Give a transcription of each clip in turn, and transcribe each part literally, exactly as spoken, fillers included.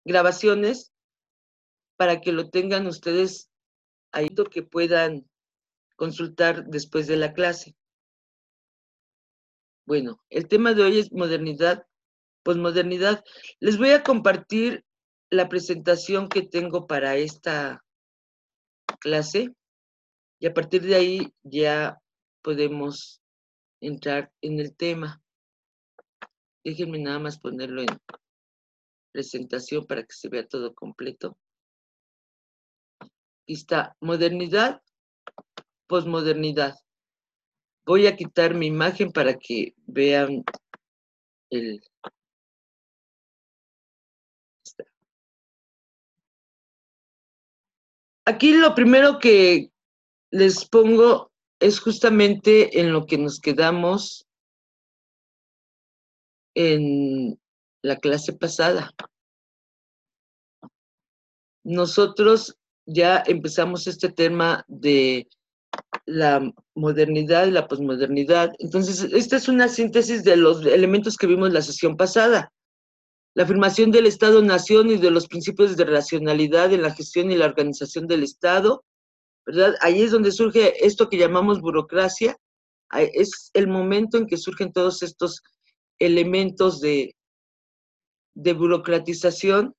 grabaciones para que lo tengan ustedes ahí, que puedan consultar después de la clase. Bueno, el tema de hoy es modernidad, posmodernidad. Les voy a compartir la presentación que tengo para esta clase y a partir de ahí ya podemos entrar en el tema. Déjenme nada más ponerlo en presentación para que se vea todo completo. Aquí está, modernidad, posmodernidad. Voy a quitar mi imagen para que vean el... Aquí lo primero que les pongo es justamente en lo que nos quedamos en la clase pasada. Nosotros ya empezamos este tema de la modernidad y la posmodernidad. Entonces, esta es una síntesis de los elementos que vimos la sesión pasada. La afirmación del Estado-Nación y de los principios de racionalidad en la gestión y la organización del Estado, ¿verdad? Ahí es donde surge esto que llamamos burocracia. Es el momento en que surgen todos estos elementos de, de burocratización.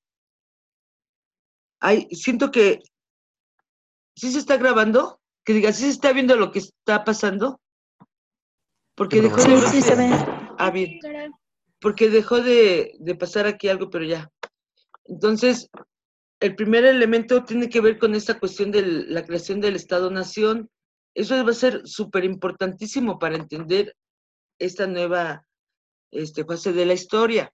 Ay, siento que ¿sí se está grabando? Que diga, ¿sí se está viendo lo que está pasando? Porque dejó de... Sí, sí se ve. Ah, bien. Porque dejó de, de pasar aquí algo, pero ya. Entonces, el primer elemento tiene que ver con esta cuestión de la creación del Estado-Nación. Eso va a ser súper importantísimo para entender esta nueva este, fase de la historia.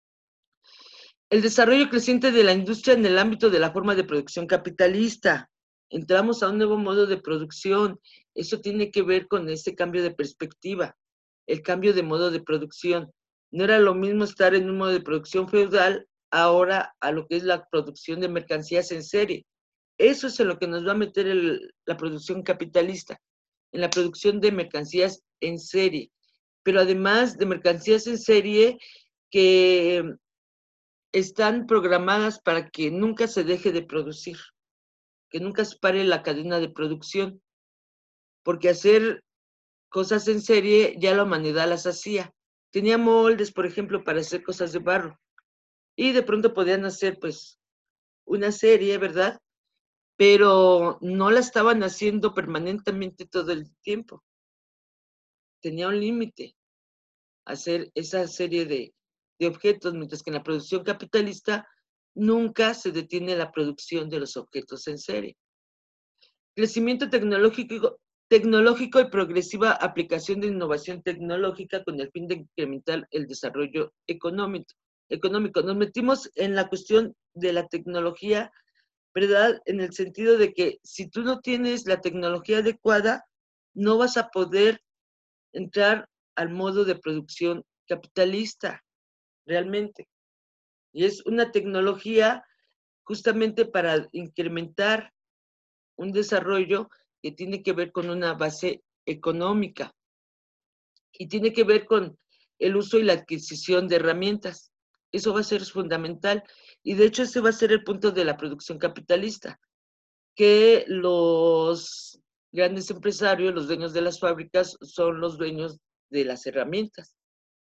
El desarrollo creciente de la industria en el ámbito de la forma de producción capitalista. Entramos a un nuevo modo de producción. Eso tiene que ver con este cambio de perspectiva, el cambio de modo de producción. No era lo mismo estar en un modo de producción feudal ahora a lo que es la producción de mercancías en serie. Eso es en lo que nos va a meter el, la producción capitalista, en la producción de mercancías en serie. Pero además de mercancías en serie que están programadas para que nunca se deje de producir, que nunca se pare la cadena de producción, porque hacer cosas en serie ya la humanidad las hacía. Tenía moldes, por ejemplo, para hacer cosas de barro, y de pronto podían hacer, pues, una serie, ¿verdad? Pero no la estaban haciendo permanentemente todo el tiempo. Tenía un límite hacer esa serie de, de objetos, mientras que en la producción capitalista nunca se detiene la producción de los objetos en serie. Crecimiento tecnológico, tecnológico y progresiva aplicación de innovación tecnológica con el fin de incrementar el desarrollo económico. económico. Nos metimos en la cuestión de la tecnología, ¿verdad? En el sentido de que si tú no tienes la tecnología adecuada, no vas a poder entrar al modo de producción capitalista, realmente. Y es una tecnología justamente para incrementar un desarrollo que tiene que ver con una base económica y tiene que ver con el uso y la adquisición de herramientas. Eso va a ser fundamental y de hecho ese va a ser el punto de la producción capitalista, que los grandes empresarios, los dueños de las fábricas, son los dueños de las herramientas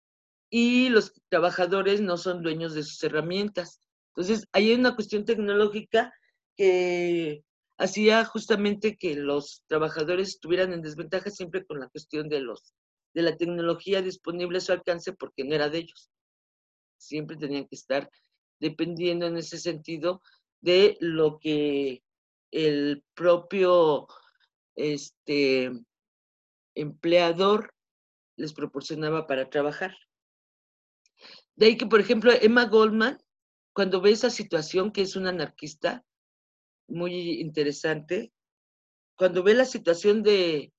y los trabajadores no son dueños de sus herramientas. Entonces, ahí hay una cuestión tecnológica que hacía justamente que los trabajadores estuvieran en desventaja siempre con la cuestión de, los, de la tecnología disponible a su alcance porque no era de ellos. Siempre tenían que estar dependiendo en ese sentido de lo que el propio este, empleador les proporcionaba para trabajar. De ahí que, por ejemplo, Emma Goldman, cuando ve esa situación, que es una anarquista muy interesante, cuando ve la situación de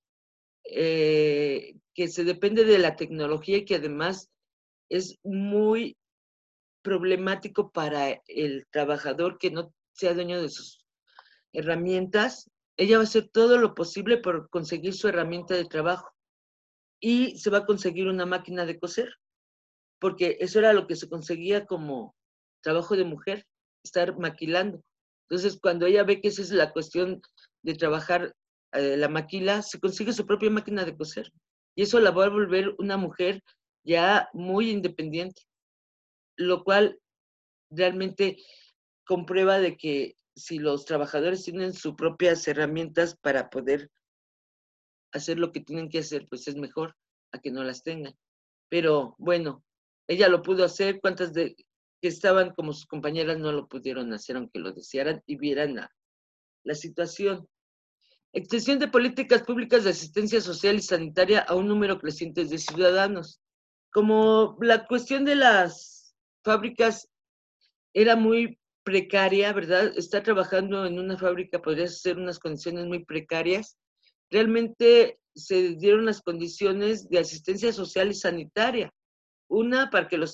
eh, que se depende de la tecnología y que además es muy problemático para el trabajador que no sea dueño de sus herramientas, ella va a hacer todo lo posible por conseguir su herramienta de trabajo y se va a conseguir una máquina de coser, porque eso era lo que se conseguía como trabajo de mujer. estar maquilando. Entonces, cuando ella ve que esa es la cuestión de trabajar eh, la maquila, se consigue su propia máquina de coser. Y eso la va a volver una mujer ya muy independiente, lo cual realmente comprueba de que si los trabajadores tienen sus propias herramientas para poder hacer lo que tienen que hacer, pues es mejor a que no las tengan. Pero bueno, ella lo pudo hacer, cuántas de que estaban como sus compañeras no lo pudieron hacer, aunque lo desearan y vieran la, la situación. Extensión de políticas públicas de asistencia social y sanitaria a un número creciente de ciudadanos. Como la cuestión de las fábricas era muy precaria, ¿verdad? Estar trabajando en una fábrica podría ser unas condiciones muy precarias. Realmente se dieron las condiciones de asistencia social y sanitaria. Una, para que los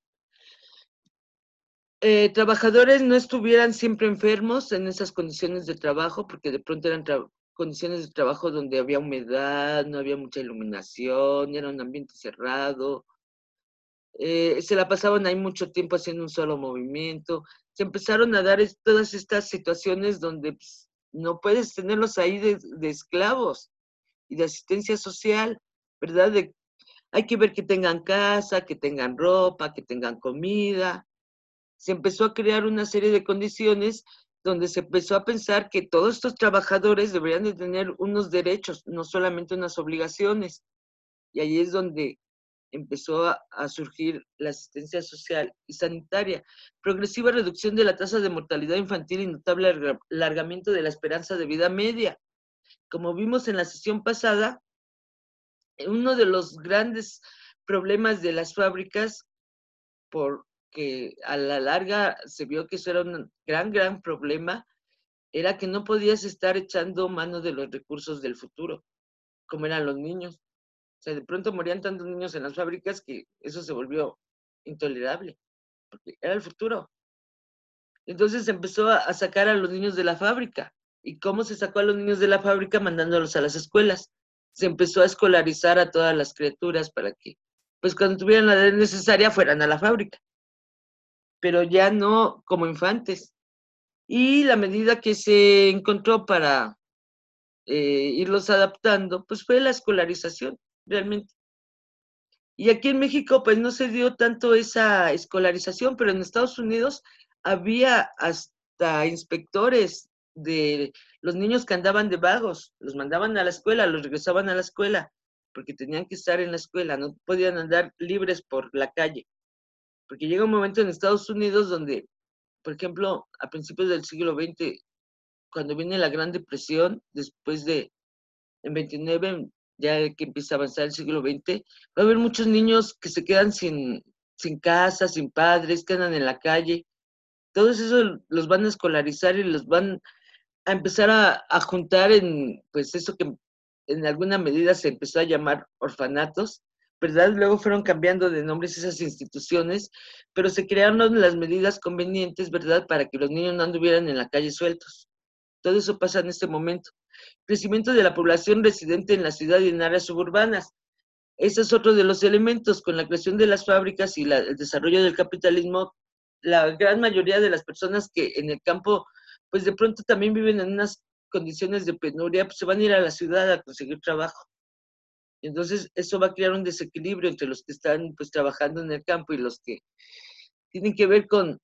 eh, trabajadores no estuvieran siempre enfermos en esas condiciones de trabajo, porque de pronto eran condiciones de trabajo donde había humedad, no había mucha iluminación, era un ambiente cerrado, eh, se la pasaban ahí mucho tiempo haciendo un solo movimiento. Se empezaron a dar es, todas estas situaciones donde pues, no puedes tenerlos ahí de, de, esclavos y de asistencia social, ¿verdad? De, hay que ver que tengan casa, que tengan ropa, que tengan comida. Se empezó a crear una serie de condiciones donde se empezó a pensar que todos estos trabajadores deberían de tener unos derechos, no solamente unas obligaciones. Y ahí es donde empezó a, a, surgir la asistencia social y sanitaria, progresiva reducción de la tasa de mortalidad infantil y notable alargamiento de la esperanza de vida media. Como vimos en la sesión pasada, uno de los grandes problemas de las fábricas, porque a la larga se vio que eso era un gran, gran problema, era que no podías estar echando mano de los recursos del futuro, como eran los niños. O sea, de pronto morían tantos niños en las fábricas que eso se volvió intolerable, porque era el futuro. Entonces se empezó a, a sacar a los niños de la fábrica. ¿Y cómo se sacó a los niños de la fábrica? Mandándolos a las escuelas. Se empezó a escolarizar a todas las criaturas para que, pues cuando tuvieran la edad necesaria, fueran a la fábrica. Pero ya no como infantes. Y la medida que se encontró para eh, irlos adaptando, pues fue la escolarización, realmente. Y aquí en México, pues no se dio tanto esa escolarización, pero en Estados Unidos había hasta inspectores de los niños que andaban de vagos, los mandaban a la escuela, los regresaban a la escuela, porque tenían que estar en la escuela, no podían andar libres por la calle. Porque llega un momento en Estados Unidos donde, por ejemplo, a principios del siglo veinte, cuando viene la Gran Depresión, después de, en veintinueve, ya que empieza a avanzar el siglo veinte, va a haber muchos niños que se quedan sin, sin casa, sin padres, que andan en la calle. Todos esos los van a escolarizar y los van a empezar a, a juntar en, pues eso que en alguna medida se empezó a llamar orfanatos, ¿verdad? Luego fueron cambiando de nombres esas instituciones, pero se crearon las medidas convenientes, ¿verdad? Para que los niños no anduvieran en la calle sueltos. Todo eso pasa en este momento. Crecimiento de la población residente en la ciudad y en áreas suburbanas. Ese es otro de los elementos. Con la creación de las fábricas y la, el desarrollo del capitalismo, la gran mayoría de las personas que en el campo, pues de pronto también viven en unas condiciones de penuria, pues se van a ir a la ciudad a conseguir trabajo. Entonces, eso va a crear un desequilibrio entre los que están pues trabajando en el campo y los que tienen que ver con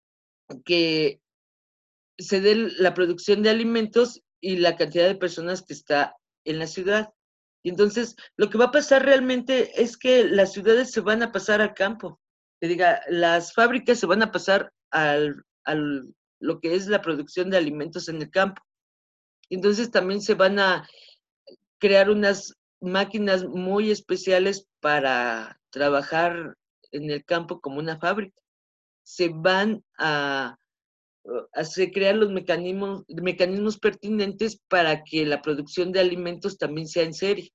que se dé la producción de alimentos y la cantidad de personas que está en la ciudad. Y entonces, lo que va a pasar realmente es que las ciudades se van a pasar al campo. Que diga, las fábricas se van a pasar al, al lo que es la producción de alimentos en el campo. Y entonces también se van a crear unas máquinas muy especiales para trabajar en el campo como una fábrica. Se van a hacer crear los mecanismos, mecanismos pertinentes para que la producción de alimentos también sea en serie.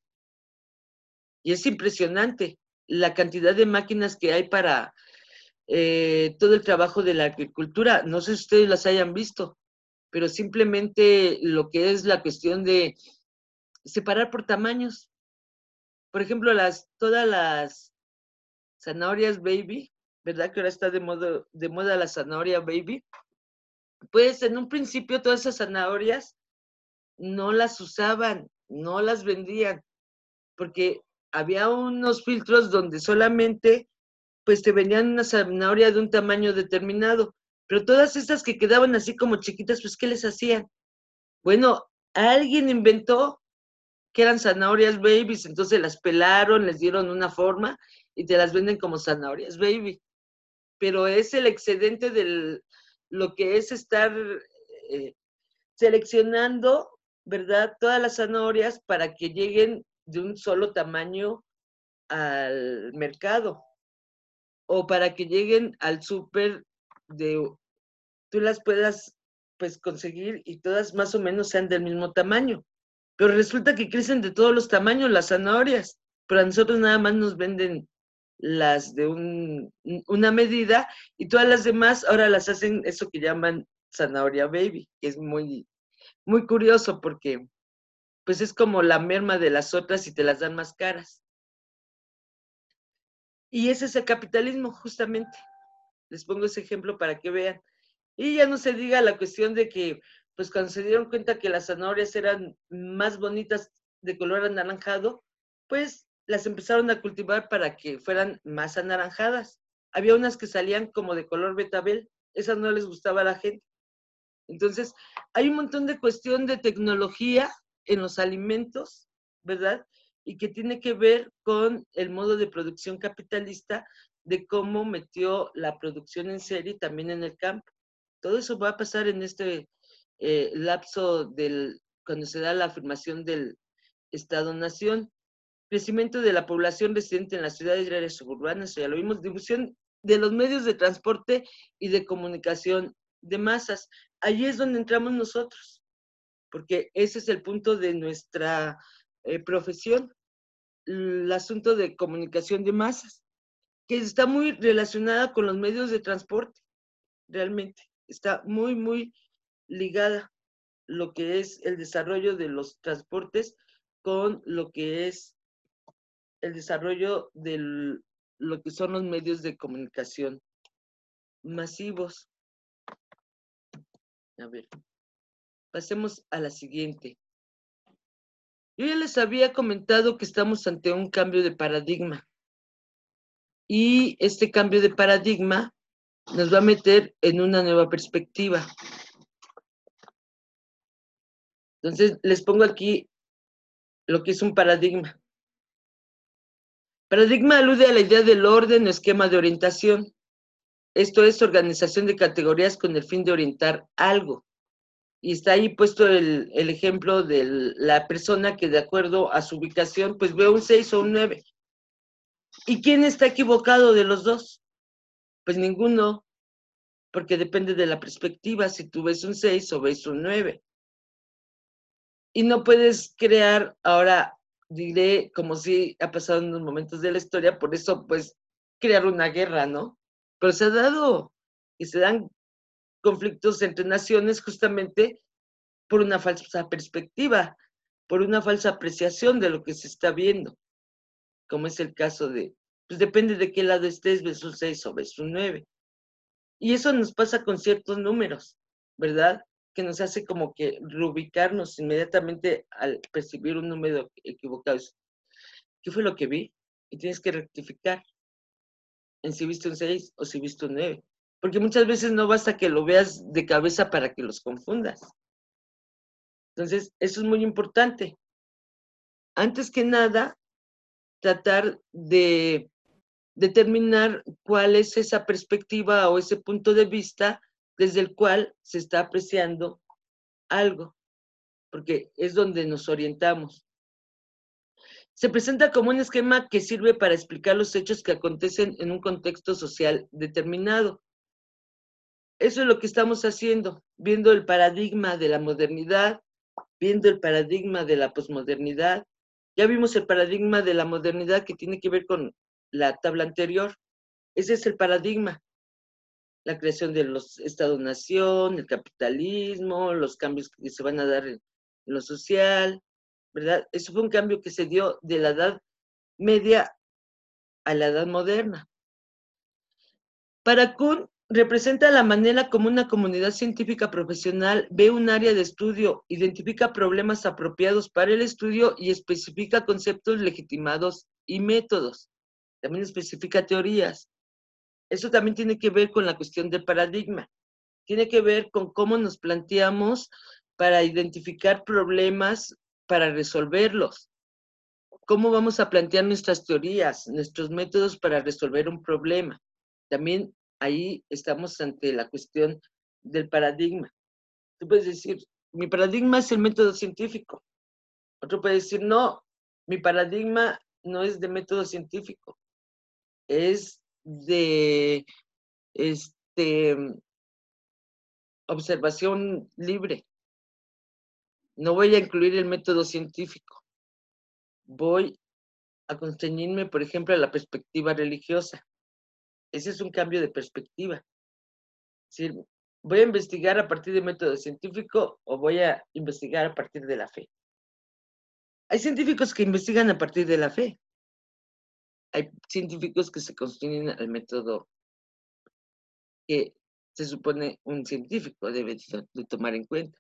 Y es impresionante la cantidad de máquinas que hay para eh, todo el trabajo de la agricultura. No sé si ustedes las hayan visto, pero simplemente lo que es la cuestión de separar por tamaños. Por ejemplo, las, todas las zanahorias baby, ¿verdad? Que ahora está de moda, de moda la zanahoria baby. pues en un principio todas esas zanahorias no las usaban, no las vendían, porque había unos filtros donde solamente pues te vendían una zanahoria de un tamaño determinado, pero todas estas que quedaban así como chiquitas, pues ¿qué les hacían? Bueno, alguien inventó que eran zanahorias babies, entonces las pelaron, les dieron una forma y te las venden como zanahorias baby. Pero es el excedente de lo que es estar eh, seleccionando, ¿verdad? Todas las zanahorias para que lleguen de un solo tamaño al mercado o para que lleguen al súper de tú las puedas pues conseguir y todas más o menos sean del mismo tamaño. Pero resulta que crecen de todos los tamaños las zanahorias, pero a nosotros nada más nos venden las de un, una medida y todas las demás ahora las hacen eso que llaman zanahoria baby, que es muy, muy curioso porque pues es como la merma de las otras y te las dan más caras. Y ese es el capitalismo, justamente. Les pongo ese ejemplo para que vean. Y ya no se diga la cuestión de que, pues cuando se dieron cuenta que las zanahorias eran más bonitas de color anaranjado, pues las empezaron a cultivar para que fueran más anaranjadas. Había unas que salían como de color betabel, esas no les gustaba a la gente. Entonces, hay un montón de cuestión de tecnología en los alimentos, ¿verdad? Y que tiene que ver con el modo de producción capitalista, de cómo metió la producción en serie también en el campo. Todo eso va a pasar en este eh, lapso del, cuando se da la afirmación del Estado-Nación. Crecimiento de la población residente en las ciudades y áreas suburbanas, ya lo vimos, difusión de los medios de transporte y de comunicación de masas. Allí es donde entramos nosotros, porque ese es el punto de nuestra eh, profesión, el asunto de comunicación de masas, que está muy relacionada con los medios de transporte, realmente. Está muy, muy ligada lo que es el desarrollo de los transportes con lo que es el desarrollo de lo que son los medios de comunicación masivos. A ver, pasemos a la siguiente. Yo ya les había comentado que estamos ante un cambio de paradigma y este cambio de paradigma nos va a meter en una nueva perspectiva. Entonces, les pongo aquí lo que es un paradigma. Paradigma alude a la idea del orden o esquema de orientación. Esto es organización de categorías con el fin de orientar algo. Y está ahí puesto el, el ejemplo de la persona que de acuerdo a su ubicación, pues ve un seis o un nueve. ¿Y quién está equivocado de los dos? Pues ninguno, porque depende de la perspectiva, si tú ves un seis o ves un nueve. Y no puedes crear, ahora diré, como si ha pasado en unos momentos de la historia, por eso pues crear una guerra, ¿no? Pero se ha dado y se dan conflictos entre naciones justamente por una falsa perspectiva, por una falsa apreciación de lo que se está viendo, como es el caso de, pues depende de qué lado estés, ves un seis o ves un nueve. Y eso nos pasa con ciertos números, ¿verdad? Que nos hace como que reubicarnos inmediatamente al percibir un número equivocado. ¿Qué fue lo que vi? Y tienes que rectificar en si viste un seis o si viste un nueve. Porque muchas veces no basta que lo veas de cabeza para que los confundas. Entonces, eso es muy importante. Antes que nada, tratar de determinar cuál es esa perspectiva o ese punto de vista desde el cual se está apreciando algo, porque es donde nos orientamos. Se presenta como un esquema que sirve para explicar los hechos que acontecen en un contexto social determinado. Eso es lo que estamos haciendo, viendo el paradigma de la modernidad, viendo el paradigma de la posmodernidad. Ya vimos el paradigma de la modernidad que tiene que ver con la tabla anterior. Ese es el paradigma. La creación de los Estados-nación, el capitalismo, los cambios que se van a dar en lo social, ¿verdad? Eso fue un cambio que se dio de la Edad Media a la Edad Moderna. Para Kuhn, representa la manera como una comunidad científica profesional ve un área de estudio, identifica problemas apropiados para el estudio y especifica conceptos legitimados y métodos. También especifica teorías. Eso también tiene que ver con la cuestión del paradigma. Tiene que ver con cómo nos planteamos para identificar problemas, para resolverlos. Cómo vamos a plantear nuestras teorías, nuestros métodos para resolver un problema. También ahí estamos ante la cuestión del paradigma. Tú puedes decir, mi paradigma es el método científico. Otro puede decir, no, mi paradigma no es de método científico, es de este, observación libre. No voy a incluir el método científico. Voy a constreñirme, por ejemplo, a la perspectiva religiosa. Ese es un cambio de perspectiva. Es decir, ¿voy a investigar a partir del método científico o voy a investigar a partir de la fe? Hay científicos que investigan a partir de la fe. Hay científicos que se construyen al método que se supone un científico debe de tomar en cuenta.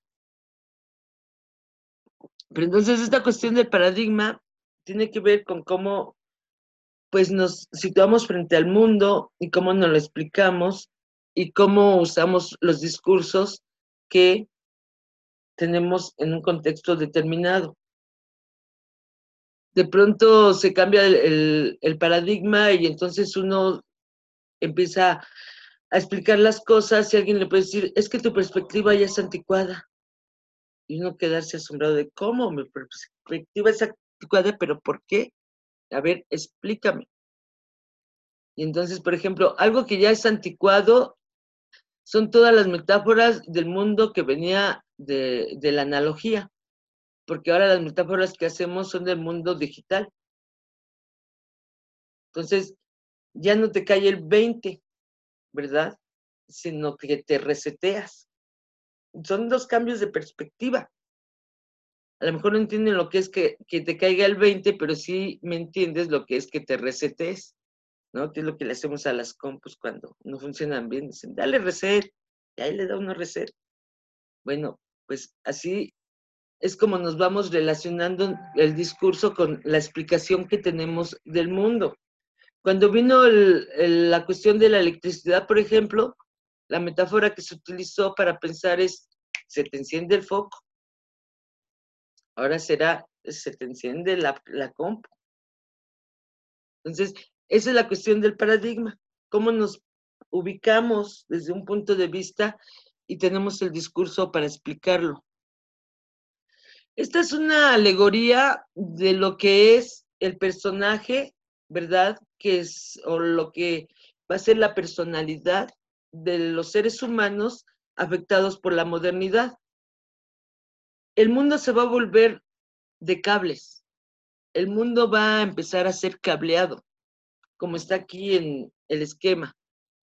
Pero entonces esta cuestión del paradigma tiene que ver con cómo pues nos situamos frente al mundo y cómo nos lo explicamos y cómo usamos los discursos que tenemos en un contexto determinado. De pronto se cambia el, el, el paradigma y entonces uno empieza a explicar las cosas y alguien le puede decir, es que tu perspectiva ya es anticuada. Y uno quedarse asombrado de cómo mi perspectiva es anticuada, pero ¿por qué? A ver, explícame. Y entonces, por ejemplo, algo que ya es anticuado son todas las metáforas del mundo que venía de, de la analogía, porque ahora las metáforas que hacemos son del mundo digital. Entonces, ya no te cae el veinte, ¿verdad? Sino que te reseteas. Son dos cambios de perspectiva. A lo mejor no entienden lo que es que, que te caiga el veinte, pero sí me entiendes lo que es que te resetes, ¿no? Que es lo que le hacemos a las compus cuando no funcionan bien. Dicen, dale reset, y ahí le da uno reset. Bueno, pues así es como nos vamos relacionando el discurso con la explicación que tenemos del mundo. Cuando vino el, el, la cuestión de la electricidad, por ejemplo, la metáfora que se utilizó para pensar es, se te enciende el foco, ahora será, se te enciende la, la compu. Entonces, esa es la cuestión del paradigma, cómo nos ubicamos desde un punto de vista y tenemos el discurso para explicarlo. Esta es una alegoría de lo que es el personaje, ¿verdad? Que es, o lo que va a ser la personalidad de los seres humanos afectados por la modernidad. El mundo se va a volver de cables. El mundo va a empezar a ser cableado, como está aquí en el esquema.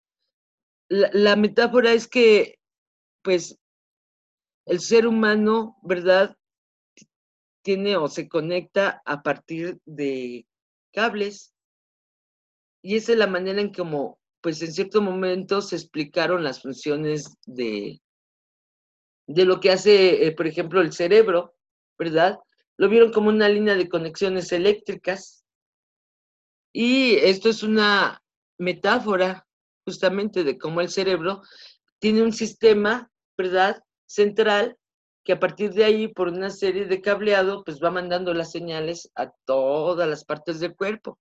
La, la metáfora es que, pues, el ser humano, ¿verdad? Tiene o se conecta a partir de cables. Y esa es la manera en como, pues en cierto momento se explicaron las funciones de, de lo que hace, eh, por ejemplo, el cerebro, ¿verdad? Lo vieron como una línea de conexiones eléctricas. Y esto es una metáfora justamente de cómo el cerebro tiene un sistema, ¿verdad? Central, que a partir de ahí, por una serie de cableado, pues va mandando las señales a todas las partes del cuerpo.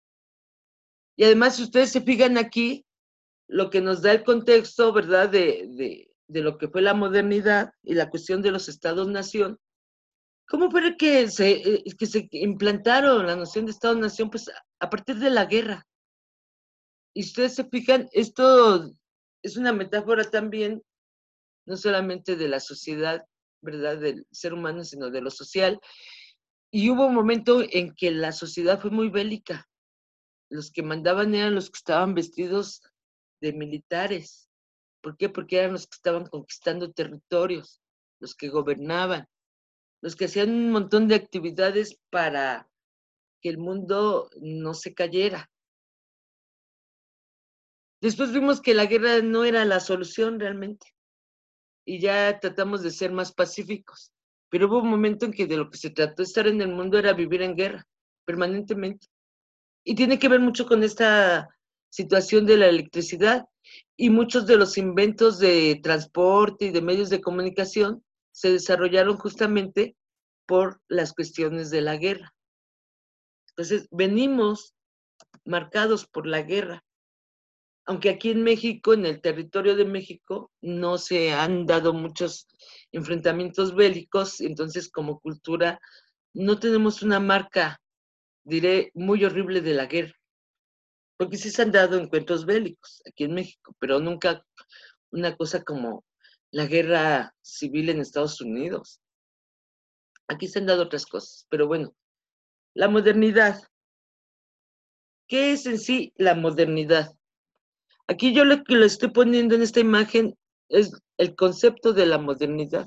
Y además, si ustedes se fijan aquí, lo que nos da el contexto, ¿verdad?, de, de, de lo que fue la modernidad y la cuestión de los estados-nación, ¿cómo fue que se, que se implantaron la noción de estado-nación? Pues a partir de la guerra. Y si ustedes se fijan, esto es una metáfora también, no solamente de la sociedad, ¿verdad?, del ser humano, sino de lo social. Y hubo un momento en que la sociedad fue muy bélica. Los que mandaban eran los que estaban vestidos de militares. ¿Por qué? Porque eran los que estaban conquistando territorios, los que gobernaban, los que hacían un montón de actividades para que el mundo no se cayera. Después vimos que la guerra no era la solución realmente y ya tratamos de ser más pacíficos. Pero hubo un momento en que de lo que se trató de estar en el mundo era vivir en guerra, permanentemente. Y tiene que ver mucho con esta situación de la electricidad y muchos de los inventos de transporte y de medios de comunicación se desarrollaron justamente por las cuestiones de la guerra. Entonces, venimos marcados por la guerra. Aunque aquí en México, en el territorio de México, no se han dado muchos enfrentamientos bélicos, entonces como cultura no tenemos una marca, diré, muy horrible de la guerra, porque sí se han dado encuentros bélicos aquí en México, pero nunca una cosa como la guerra civil en Estados Unidos. Aquí se han dado otras cosas, pero bueno, la modernidad. ¿Qué es en sí la modernidad? Aquí yo lo que le estoy poniendo en esta imagen es el concepto de la modernidad,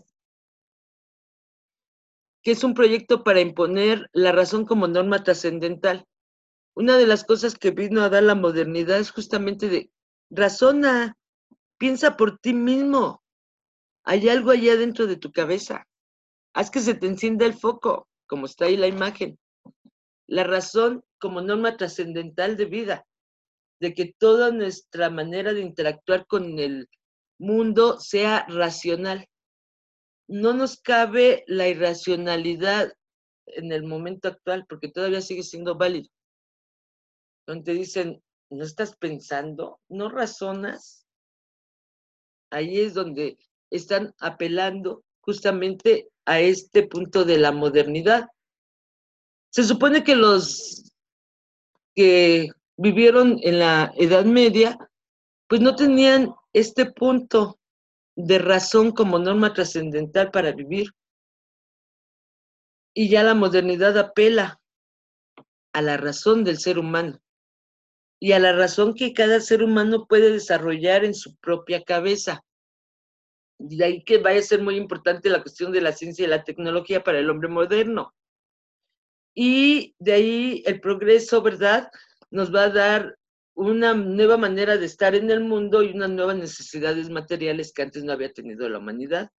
que es un proyecto para imponer la razón como norma trascendental. Una de las cosas que vino a dar la modernidad es justamente de razona, piensa por ti mismo, hay algo allá dentro de tu cabeza, haz que se te encienda el foco, como está ahí la imagen. La razón como norma trascendental de vida, de que toda nuestra manera de interactuar con el mundo sea racional. No nos cabe la irracionalidad en el momento actual, porque todavía sigue siendo válido. Donde te dicen, ¿no estás pensando? ¿No razonas? Ahí es donde están apelando justamente a este punto de la modernidad. Se supone que los que vivieron en la Edad Media, pues no tenían este punto de razón como norma trascendental para vivir. Y ya la modernidad apela a la razón del ser humano y a la razón que cada ser humano puede desarrollar en su propia cabeza. Y de ahí que vaya a ser muy importante la cuestión de la ciencia y la tecnología para el hombre moderno. Y de ahí el progreso, ¿verdad?, nos va a dar una nueva manera de estar en el mundo y unas nuevas necesidades materiales que antes no había tenido la humanidad.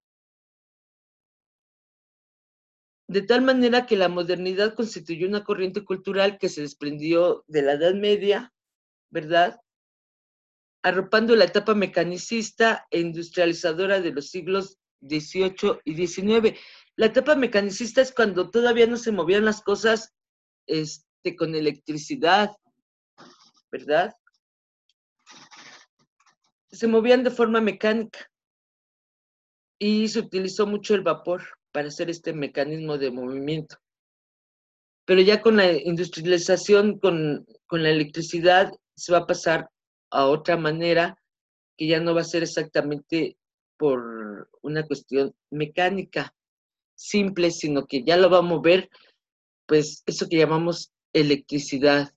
De tal manera que la modernidad constituyó una corriente cultural que se desprendió de la Edad Media, ¿verdad?, arropando la etapa mecanicista e industrializadora de los siglos dieciocho y diecinueve. La etapa mecanicista es cuando todavía no se movían las cosas este, con electricidad, ¿verdad? Se movían de forma mecánica y se utilizó mucho el vapor para hacer este mecanismo de movimiento. Pero ya con la industrialización, con, con la electricidad, se va a pasar a otra manera que ya no va a ser exactamente por una cuestión mecánica simple, sino que ya lo va a mover, pues, eso que llamamos electricidad.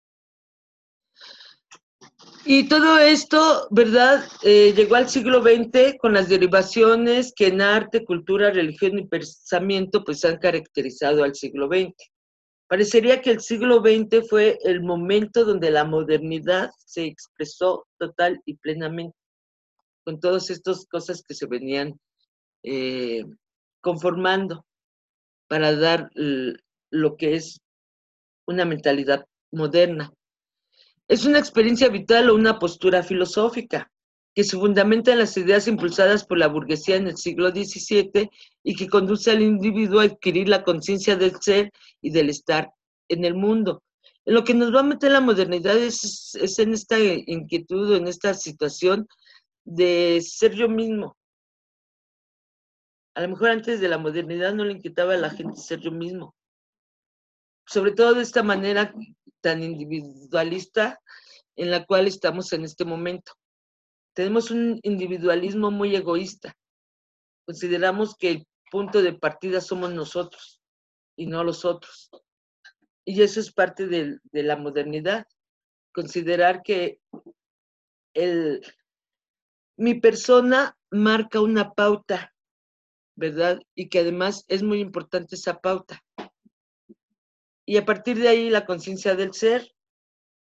Y todo esto, ¿verdad?, eh, llegó al siglo veinte con las derivaciones que en arte, cultura, religión y pensamiento, pues, han caracterizado al siglo veinte. Parecería que el siglo veinte fue el momento donde la modernidad se expresó total y plenamente, con todas estas cosas que se venían eh, conformando para dar lo que es una mentalidad moderna. Es una experiencia vital o una postura filosófica que se fundamenta en las ideas impulsadas por la burguesía en el siglo diecisiete y que conduce al individuo a adquirir la conciencia del ser y del estar en el mundo. En lo que nos va a meter la modernidad es, es en esta inquietud, en esta situación de ser yo mismo. A lo mejor antes de la modernidad no le inquietaba a la gente ser yo mismo. Sobre todo de esta manera tan individualista en la cual estamos en este momento. Tenemos un individualismo muy egoísta. Consideramos que el punto de partida somos nosotros y no los otros. Y eso es parte de, de la modernidad. Considerar que el, mi persona marca una pauta, ¿verdad? Y que además es muy importante esa pauta. Y a partir de ahí la conciencia del ser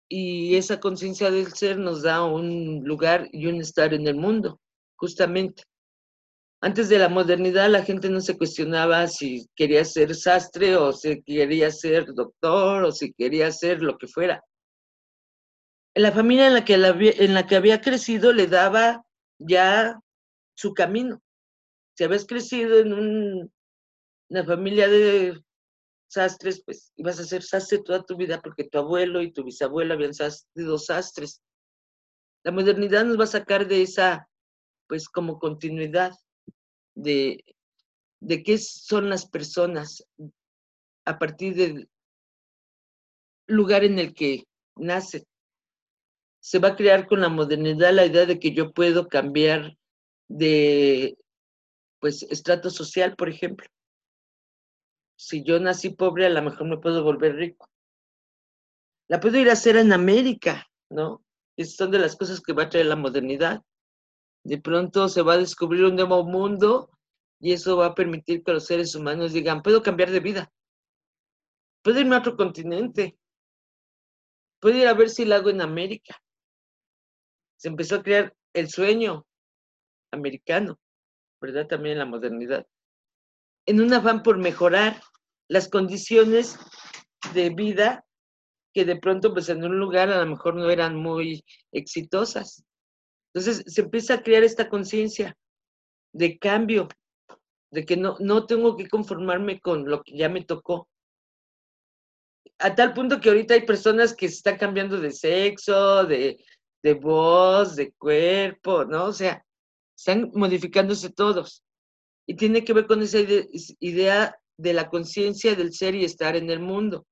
y esa conciencia del ser nos da un lugar y un estar en el mundo, justamente. Antes de la modernidad la gente no se cuestionaba si quería ser sastre o si quería ser doctor o si quería ser lo que fuera. La familia en la que, la, en la que había crecido le daba ya su camino. Si habías crecido en un, una familia de sastres, pues ibas a ser sastre toda tu vida porque tu abuelo y tu bisabuelo habían sido sastres. La modernidad nos va a sacar de esa, pues como continuidad de, de qué son las personas a partir del lugar en el que nacen. Se va a crear con la modernidad la idea de que yo puedo cambiar de, pues, estrato social, por ejemplo. Si yo nací pobre, a lo mejor me puedo volver rico. La puedo ir a hacer en América, ¿no? Esas son de las cosas que va a traer la modernidad. De pronto se va a descubrir un nuevo mundo y eso va a permitir que los seres humanos digan, puedo cambiar de vida, puedo irme a otro continente, puedo ir a ver si lo hago en América. Se empezó a crear el sueño americano, ¿verdad? También en la modernidad. En un afán por mejorar las condiciones de vida que de pronto, pues en un lugar a lo mejor no eran muy exitosas. Entonces se empieza a crear esta conciencia de cambio, de que no, no tengo que conformarme con lo que ya me tocó. A tal punto que ahorita hay personas que se están cambiando de sexo, de, de voz, de cuerpo, ¿no? O sea, están modificándose todos. Y tiene que ver con esa ide idea de la conciencia del ser y estar en el mundo.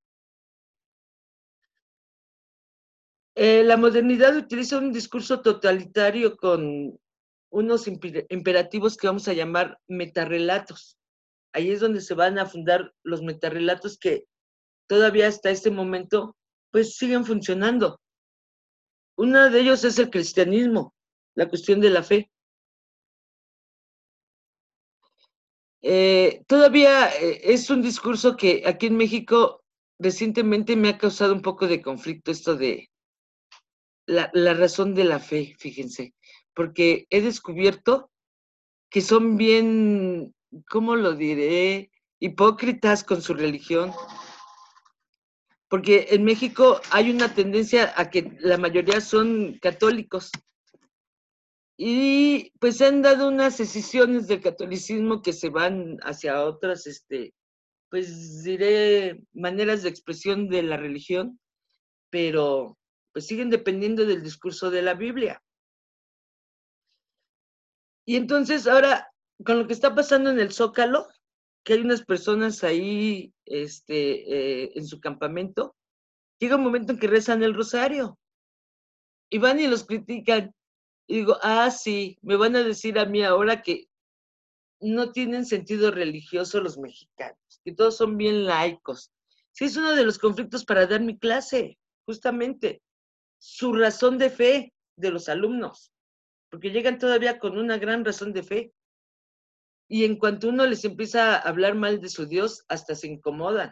Eh, la modernidad utiliza un discurso totalitario con unos imperativos que vamos a llamar metarrelatos. Ahí es donde se van a fundar los metarrelatos que todavía hasta este momento pues siguen funcionando. Uno de ellos es el cristianismo, la cuestión de la fe. Eh, todavía eh, es un discurso que aquí en México recientemente me ha causado un poco de conflicto esto de la, la razón de la fe, fíjense, porque he descubierto que son bien, ¿cómo lo diré?, hipócritas con su religión, porque en México hay una tendencia a que la mayoría son católicos y pues se han dado unas decisiones del catolicismo que se van hacia otras, este, pues diré, maneras de expresión de la religión, pero pues siguen dependiendo del discurso de la Biblia. Y entonces ahora, con lo que está pasando en el Zócalo, que hay unas personas ahí este, eh, en su campamento, llega un momento en que rezan el rosario y van y los critican. Y digo, ah, sí, me van a decir a mí ahora que no tienen sentido religioso los mexicanos, que todos son bien laicos. Sí, es uno de los conflictos para dar mi clase, justamente, su razón de fe de los alumnos, porque llegan todavía con una gran razón de fe. Y en cuanto uno les empieza a hablar mal de su Dios, hasta se incomodan.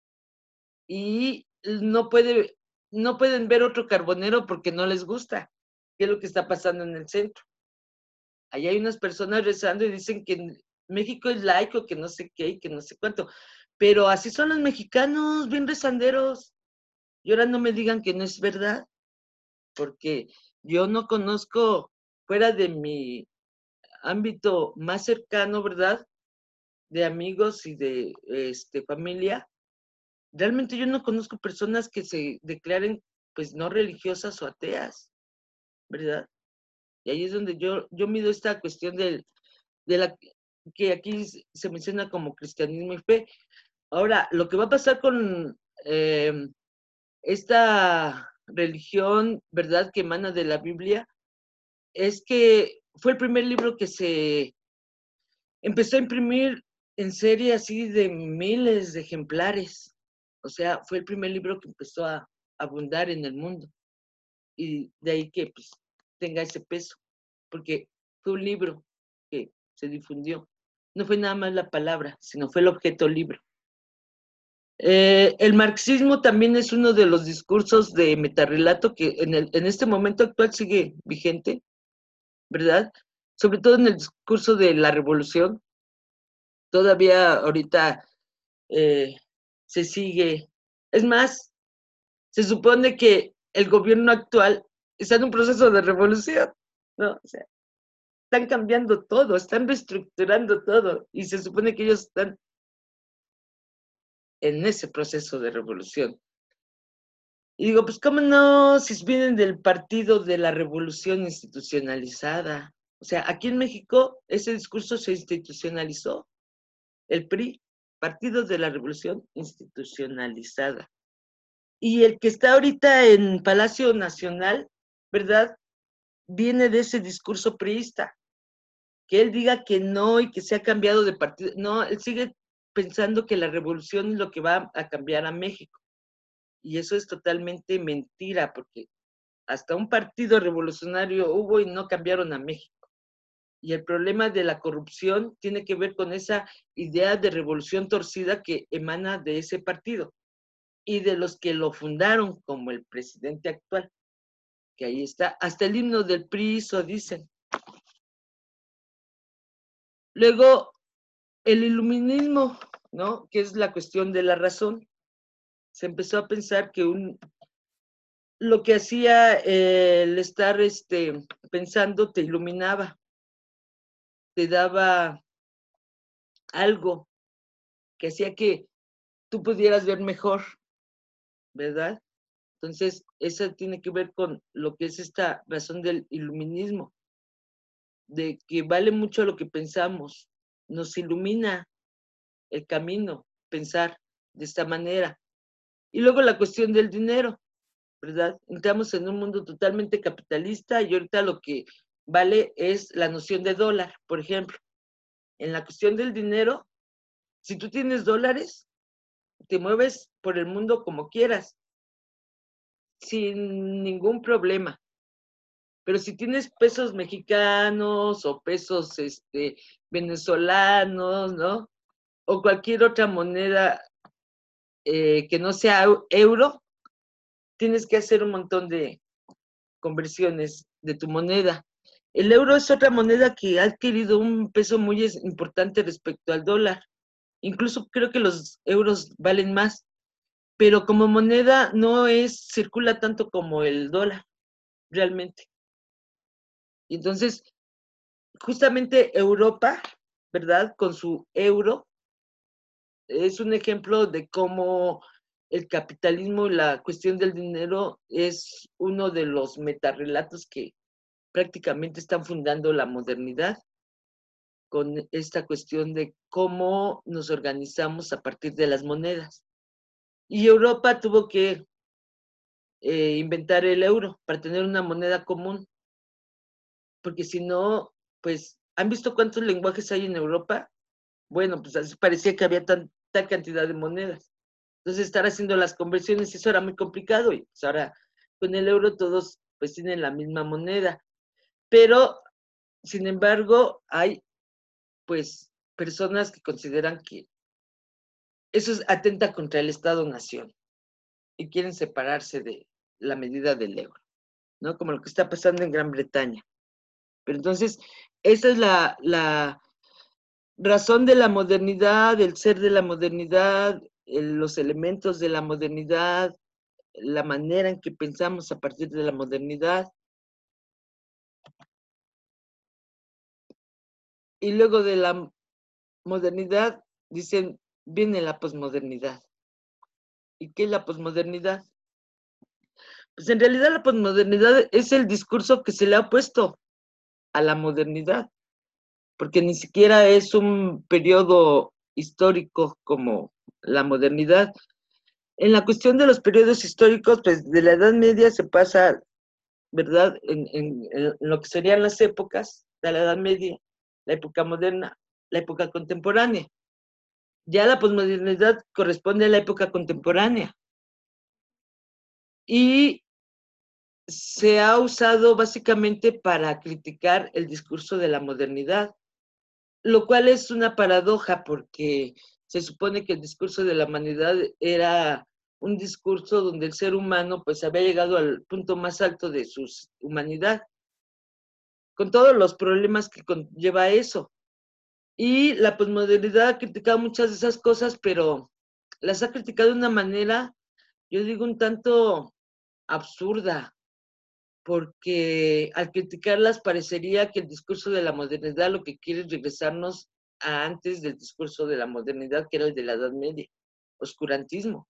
Y no, puede, no pueden ver otro carbonero porque no les gusta, que es lo que está pasando en el centro. Allá hay unas personas rezando y dicen que México es laico, que no sé qué y que no sé cuánto. Pero así son los mexicanos, bien rezanderos. Y ahora no me digan que no es verdad, porque yo no conozco, fuera de mi ámbito más cercano, ¿verdad?, de amigos y de este, familia, realmente yo no conozco personas que se declaren pues no religiosas o ateas, ¿verdad? Y ahí es donde yo, yo mido esta cuestión del, de la que aquí se menciona como cristianismo y fe. Ahora, lo que va a pasar con eh, esta religión, ¿verdad?, que emana de la Biblia, es que fue el primer libro que se empezó a imprimir en serie así de miles de ejemplares. O sea, fue el primer libro que empezó a abundar en el mundo. Y de ahí que pues, tenga ese peso, porque fue un libro que se difundió. No fue nada más la palabra, sino fue el objeto libro. Eh, el marxismo también es uno de los discursos de metarrelato que en, el, en este momento actual sigue vigente, ¿verdad? Sobre todo en el discurso de la revolución. Todavía ahorita eh, se sigue. Es más, se supone que el gobierno actual está en un proceso de revolución, ¿no? O sea, están cambiando todo, están reestructurando todo y se supone que ellos están en ese proceso de revolución. Y digo, pues cómo no, si vienen del partido de la revolución institucionalizada. O sea, aquí en México ese discurso se institucionalizó, el P R I, Partido de la Revolución Institucionalizada. Y el que está ahorita en Palacio Nacional, ¿verdad? Viene de ese discurso priista. Que él diga que no y que se ha cambiado de partido. No, él sigue pensando que la revolución es lo que va a cambiar a México. Y eso es totalmente mentira, porque hasta un partido revolucionario hubo y no cambiaron a México. Y el problema de la corrupción tiene que ver con esa idea de revolución torcida que emana de ese partido y de los que lo fundaron, como el presidente actual, que ahí está, hasta el himno del P R I hizo, dicen. Luego, el iluminismo, ¿no? Que es la cuestión de la razón. Se empezó a pensar que un, lo que hacía eh, el estar este, pensando te iluminaba, te daba algo que hacía que tú pudieras ver mejor, ¿verdad? Entonces, eso tiene que ver con lo que es esta razón del iluminismo, de que vale mucho lo que pensamos, nos ilumina el camino, pensar de esta manera. Y luego la cuestión del dinero, ¿verdad? Entramos en un mundo totalmente capitalista y ahorita lo que vale es la noción de dólar, por ejemplo. En la cuestión del dinero, si tú tienes dólares, te mueves por el mundo como quieras, sin ningún problema. Pero si tienes pesos mexicanos o pesos este, venezolanos, ¿no? O cualquier otra moneda eh, que no sea euro, tienes que hacer un montón de conversiones de tu moneda. El euro es otra moneda que ha adquirido un peso muy importante respecto al dólar. Incluso creo que los euros valen más, pero como moneda no es, circula tanto como el dólar, realmente. Y entonces, justamente Europa, ¿verdad? Con su euro, es un ejemplo de cómo el capitalismo y la cuestión del dinero es uno de los metarrelatos que prácticamente están fundando la modernidad con esta cuestión de cómo nos organizamos a partir de las monedas. Y Europa tuvo que eh, inventar el euro para tener una moneda común, porque si no, pues, ¿han visto cuántos lenguajes hay en Europa? Bueno, pues así parecía que había tanta cantidad de monedas. Entonces, estar haciendo las conversiones, eso era muy complicado, y pues ahora con el euro todos pues tienen la misma moneda. Pero, sin embargo, hay pues personas que consideran que eso es, atenta contra el Estado-Nación y quieren separarse de la medida del euro, ¿no? Como lo que está pasando en Gran Bretaña. Pero entonces, esa es la, la razón de la modernidad, el ser de la modernidad, el, los elementos de la modernidad, la manera en que pensamos a partir de la modernidad. Y luego de la modernidad, dicen, viene la posmodernidad. ¿Y qué es la posmodernidad? Pues en realidad la posmodernidad es el discurso que se le ha puesto a la modernidad, porque ni siquiera es un periodo histórico como la modernidad. En la cuestión de los periodos históricos, pues de la Edad Media se pasa, ¿verdad?, en, en, en lo que serían las épocas de la Edad Media, la época moderna, la época contemporánea. Ya la posmodernidad corresponde a la época contemporánea. Y se ha usado básicamente para criticar el discurso de la modernidad, lo cual es una paradoja porque se supone que el discurso de la humanidad era un discurso donde el ser humano pues había llegado al punto más alto de su humanidad, con todos los problemas que conlleva eso. Y la posmodernidad ha criticado muchas de esas cosas, pero las ha criticado de una manera, yo digo, un tanto absurda, porque al criticarlas parecería que el discurso de la modernidad lo que quiere es regresarnos a antes del discurso de la modernidad, que era el de la Edad Media, oscurantismo.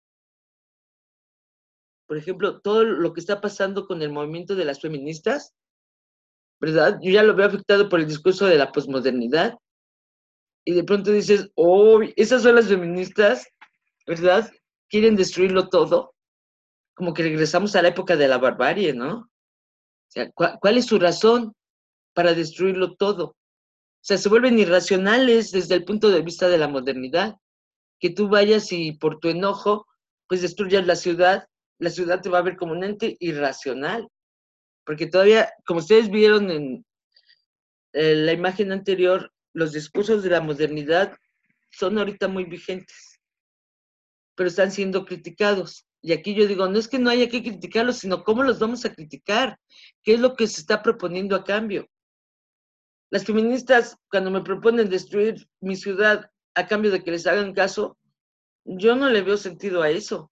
Por ejemplo, todo lo que está pasando con el movimiento de las feministas, ¿verdad? Yo ya lo veo afectado por el discurso de la posmodernidad, y de pronto dices, oh, esas son las feministas, ¿verdad? Quieren destruirlo todo, como que regresamos a la época de la barbarie, ¿no? O sea, ¿cuál, cuál es su razón para destruirlo todo? O sea, se vuelven irracionales desde el punto de vista de la modernidad. Que tú vayas y por tu enojo, pues destruyas la ciudad, la ciudad te va a ver como un ente irracional. Porque todavía, como ustedes vieron en eh, la imagen anterior, los discursos de la modernidad son ahorita muy vigentes, pero están siendo criticados. Y aquí yo digo, no es que no haya que criticarlos, sino cómo los vamos a criticar, qué es lo que se está proponiendo a cambio. Las feministas, cuando me proponen destruir mi ciudad a cambio de que les hagan caso, yo no le veo sentido a eso.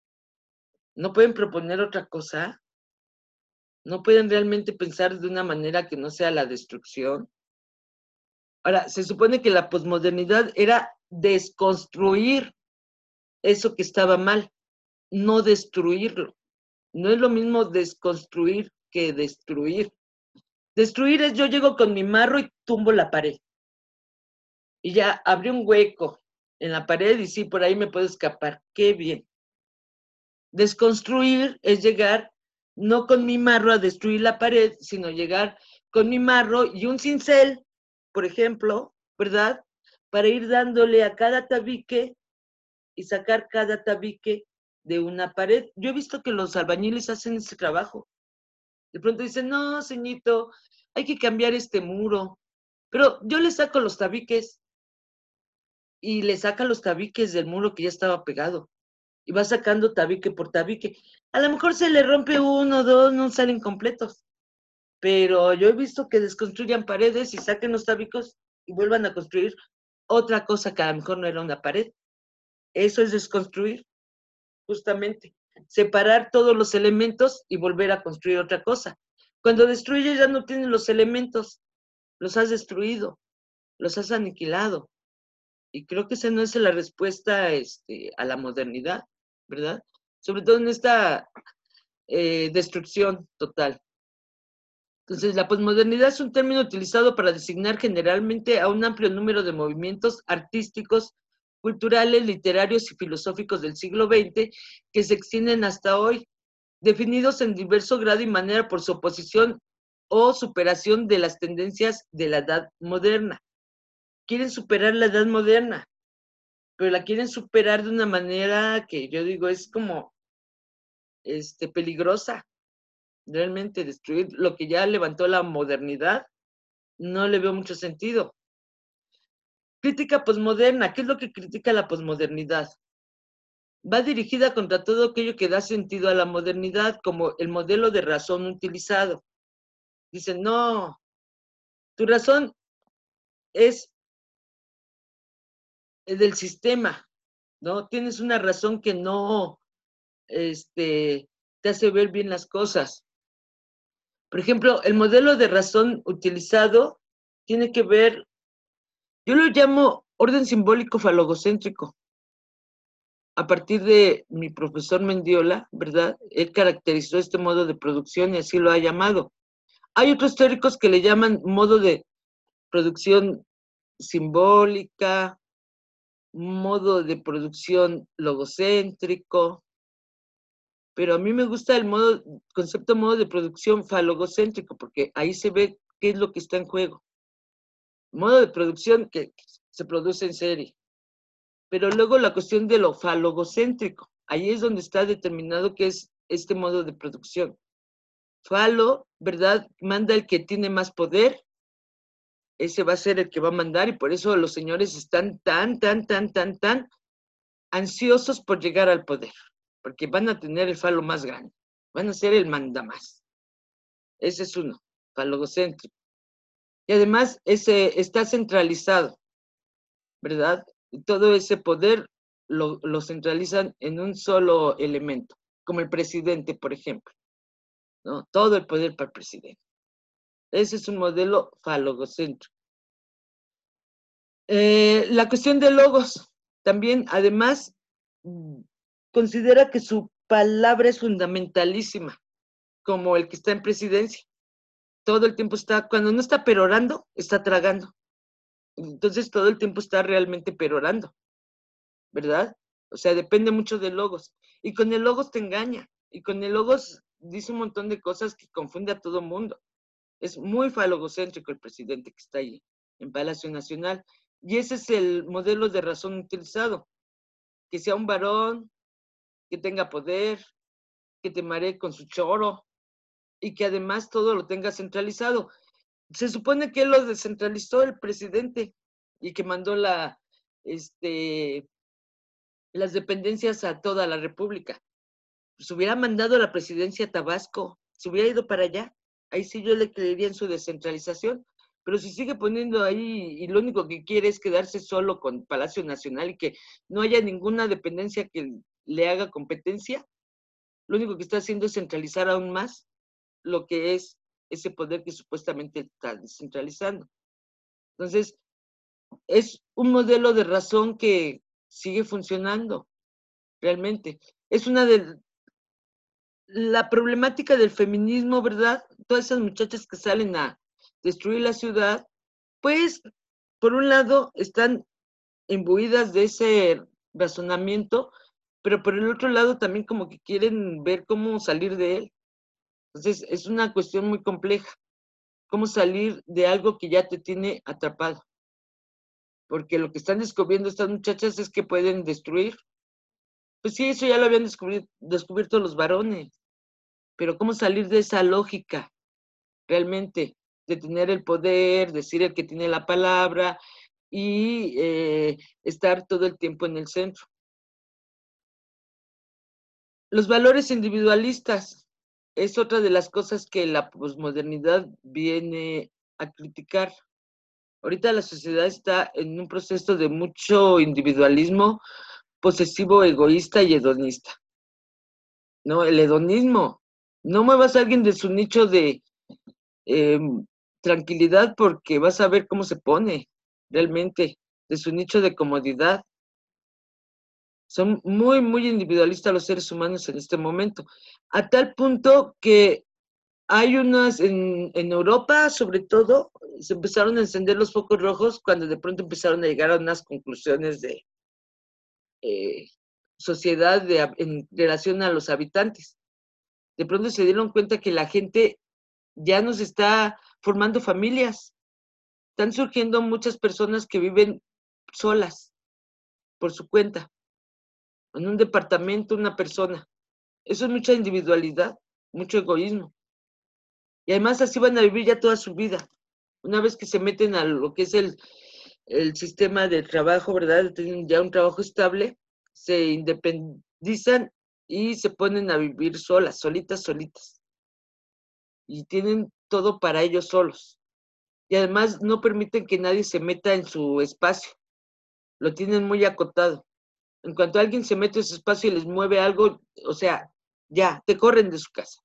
¿No pueden proponer otra cosa? ¿No pueden realmente pensar de una manera que no sea la destrucción? Ahora, se supone que la posmodernidad era desconstruir eso que estaba mal, no destruirlo. No es lo mismo desconstruir que destruir. Destruir es yo llego con mi marro y tumbo la pared. Y ya abrí un hueco en la pared y sí, por ahí me puedo escapar. ¡Qué bien! Desconstruir es llegar no con mi marro a destruir la pared, sino llegar con mi marro y un cincel, por ejemplo, ¿verdad? Para ir dándole a cada tabique y sacar cada tabique de una pared. Yo he visto que los albañiles hacen ese trabajo. De pronto dicen, no, ceñito, hay que cambiar este muro. Pero yo le saco los tabiques y le saca los tabiques del muro que ya estaba pegado. Y va sacando tabique por tabique. A lo mejor se le rompe uno, dos, no salen completos. Pero yo he visto que desconstruyan paredes y saquen los tabicos y vuelvan a construir otra cosa que a lo mejor no era una pared. Eso es desconstruir, justamente. Separar todos los elementos y volver a construir otra cosa. Cuando destruyes ya no tienes los elementos, los has destruido, los has aniquilado. Y creo que esa no es la respuesta este, a la modernidad, ¿verdad? Sobre todo en esta eh, destrucción total. Entonces, la posmodernidad es un término utilizado para designar generalmente a un amplio número de movimientos artísticos, culturales, literarios y filosóficos del siglo veinte que se extienden hasta hoy, definidos en diverso grado y manera por su oposición o superación de las tendencias de la edad moderna. Quieren superar la edad moderna, pero la quieren superar de una manera que yo digo es como este, peligrosa. Realmente destruir lo que ya levantó la modernidad, no le veo mucho sentido. Crítica posmoderna, ¿qué es lo que critica la posmodernidad? Va dirigida contra todo aquello que da sentido a la modernidad, como el modelo de razón utilizado. Dicen, no, tu razón es del sistema, ¿no? Tienes una razón que no este, te hace ver bien las cosas. Por ejemplo, el modelo de razón utilizado tiene que ver, yo lo llamo orden simbólico falogocéntrico. A partir de mi profesor Mendiola, ¿verdad? Él caracterizó este modo de producción y así lo ha llamado. Hay otros teóricos que le llaman modo de producción simbólica, modo de producción logocéntrico, pero a mí me gusta el modo, concepto modo de producción falogocéntrico, porque ahí se ve qué es lo que está en juego. Modo de producción que se produce en serie. Pero luego la cuestión de lo falogocéntrico, ahí es donde está determinado qué es este modo de producción. Falo, ¿verdad? Manda el que tiene más poder, ese va a ser el que va a mandar, y por eso los señores están tan, tan, tan, tan, tan ansiosos por llegar al poder, porque van a tener el falo más grande, van a ser el mandamás. Ese es uno, falogocéntrico. Y además ese está centralizado, ¿verdad? Y todo ese poder lo, lo centralizan en un solo elemento, como el presidente, por ejemplo, ¿no? Todo el poder para el presidente. Ese es un modelo falogocéntrico. Eh, la cuestión de logos, también, además, considera que su palabra es fundamentalísima, como el que está en presidencia. Todo el tiempo está, cuando no está perorando, está tragando. Entonces todo el tiempo está realmente perorando, ¿verdad? O sea, depende mucho de logos. Y con el logos te engaña. Y con el logos dice un montón de cosas que confunde a todo mundo. Es muy falogocéntrico el presidente que está ahí en Palacio Nacional. Y ese es el modelo de razón utilizado. Que sea un varón, que tenga poder, que te maree con su choro y que además todo lo tenga centralizado. Se supone que él lo descentralizó el presidente y que mandó la, este, las dependencias a toda la República. Se hubiera mandado la presidencia a Tabasco, se hubiera ido para allá. Ahí sí yo le creería en su descentralización. Pero si sigue poniendo ahí y lo único que quiere es quedarse solo con Palacio Nacional y que no haya ninguna dependencia que le haga competencia, lo único que está haciendo es centralizar aún más lo que es ese poder que supuestamente está descentralizando. Entonces, es un modelo de razón que sigue funcionando, realmente. Es una de la problemática del feminismo, ¿verdad? Todas esas muchachas que salen a destruir la ciudad, pues, por un lado, están imbuidas de ese razonamiento, pero por el otro lado también como que quieren ver cómo salir de él. Entonces, es una cuestión muy compleja, cómo salir de algo que ya te tiene atrapado. Porque lo que están descubriendo estas muchachas es que pueden destruir. Pues sí, eso ya lo habían descubierto, descubierto los varones, pero cómo salir de esa lógica, realmente, de tener el poder, decir el que tiene la palabra y eh, estar todo el tiempo en el centro. Los valores individualistas es otra de las cosas que la posmodernidad viene a criticar. Ahorita la sociedad está en un proceso de mucho individualismo posesivo, egoísta y hedonista. ¿No? El hedonismo. No muevas a alguien de su nicho de eh, tranquilidad porque vas a ver cómo se pone realmente, de su nicho de comodidad. Son muy, muy individualistas los seres humanos en este momento, a tal punto que hay unas, en, en Europa sobre todo, se empezaron a encender los focos rojos cuando de pronto empezaron a llegar a unas conclusiones de eh, sociedad de, en relación a los habitantes. De pronto se dieron cuenta que la gente ya nos está formando familias. Están surgiendo muchas personas que viven solas, por su cuenta, en un departamento, una persona. Eso es mucha individualidad, mucho egoísmo. Y además así van a vivir ya toda su vida. Una vez que se meten a lo que es el, el sistema de trabajo, ¿verdad? Tienen ya un trabajo estable, se independizan y se ponen a vivir solas, solitas, solitas. Y tienen todo para ellos solos. Y además no permiten que nadie se meta en su espacio. Lo tienen muy acotado. En cuanto alguien se mete en su espacio y les mueve algo, o sea, ya, te corren de su casa.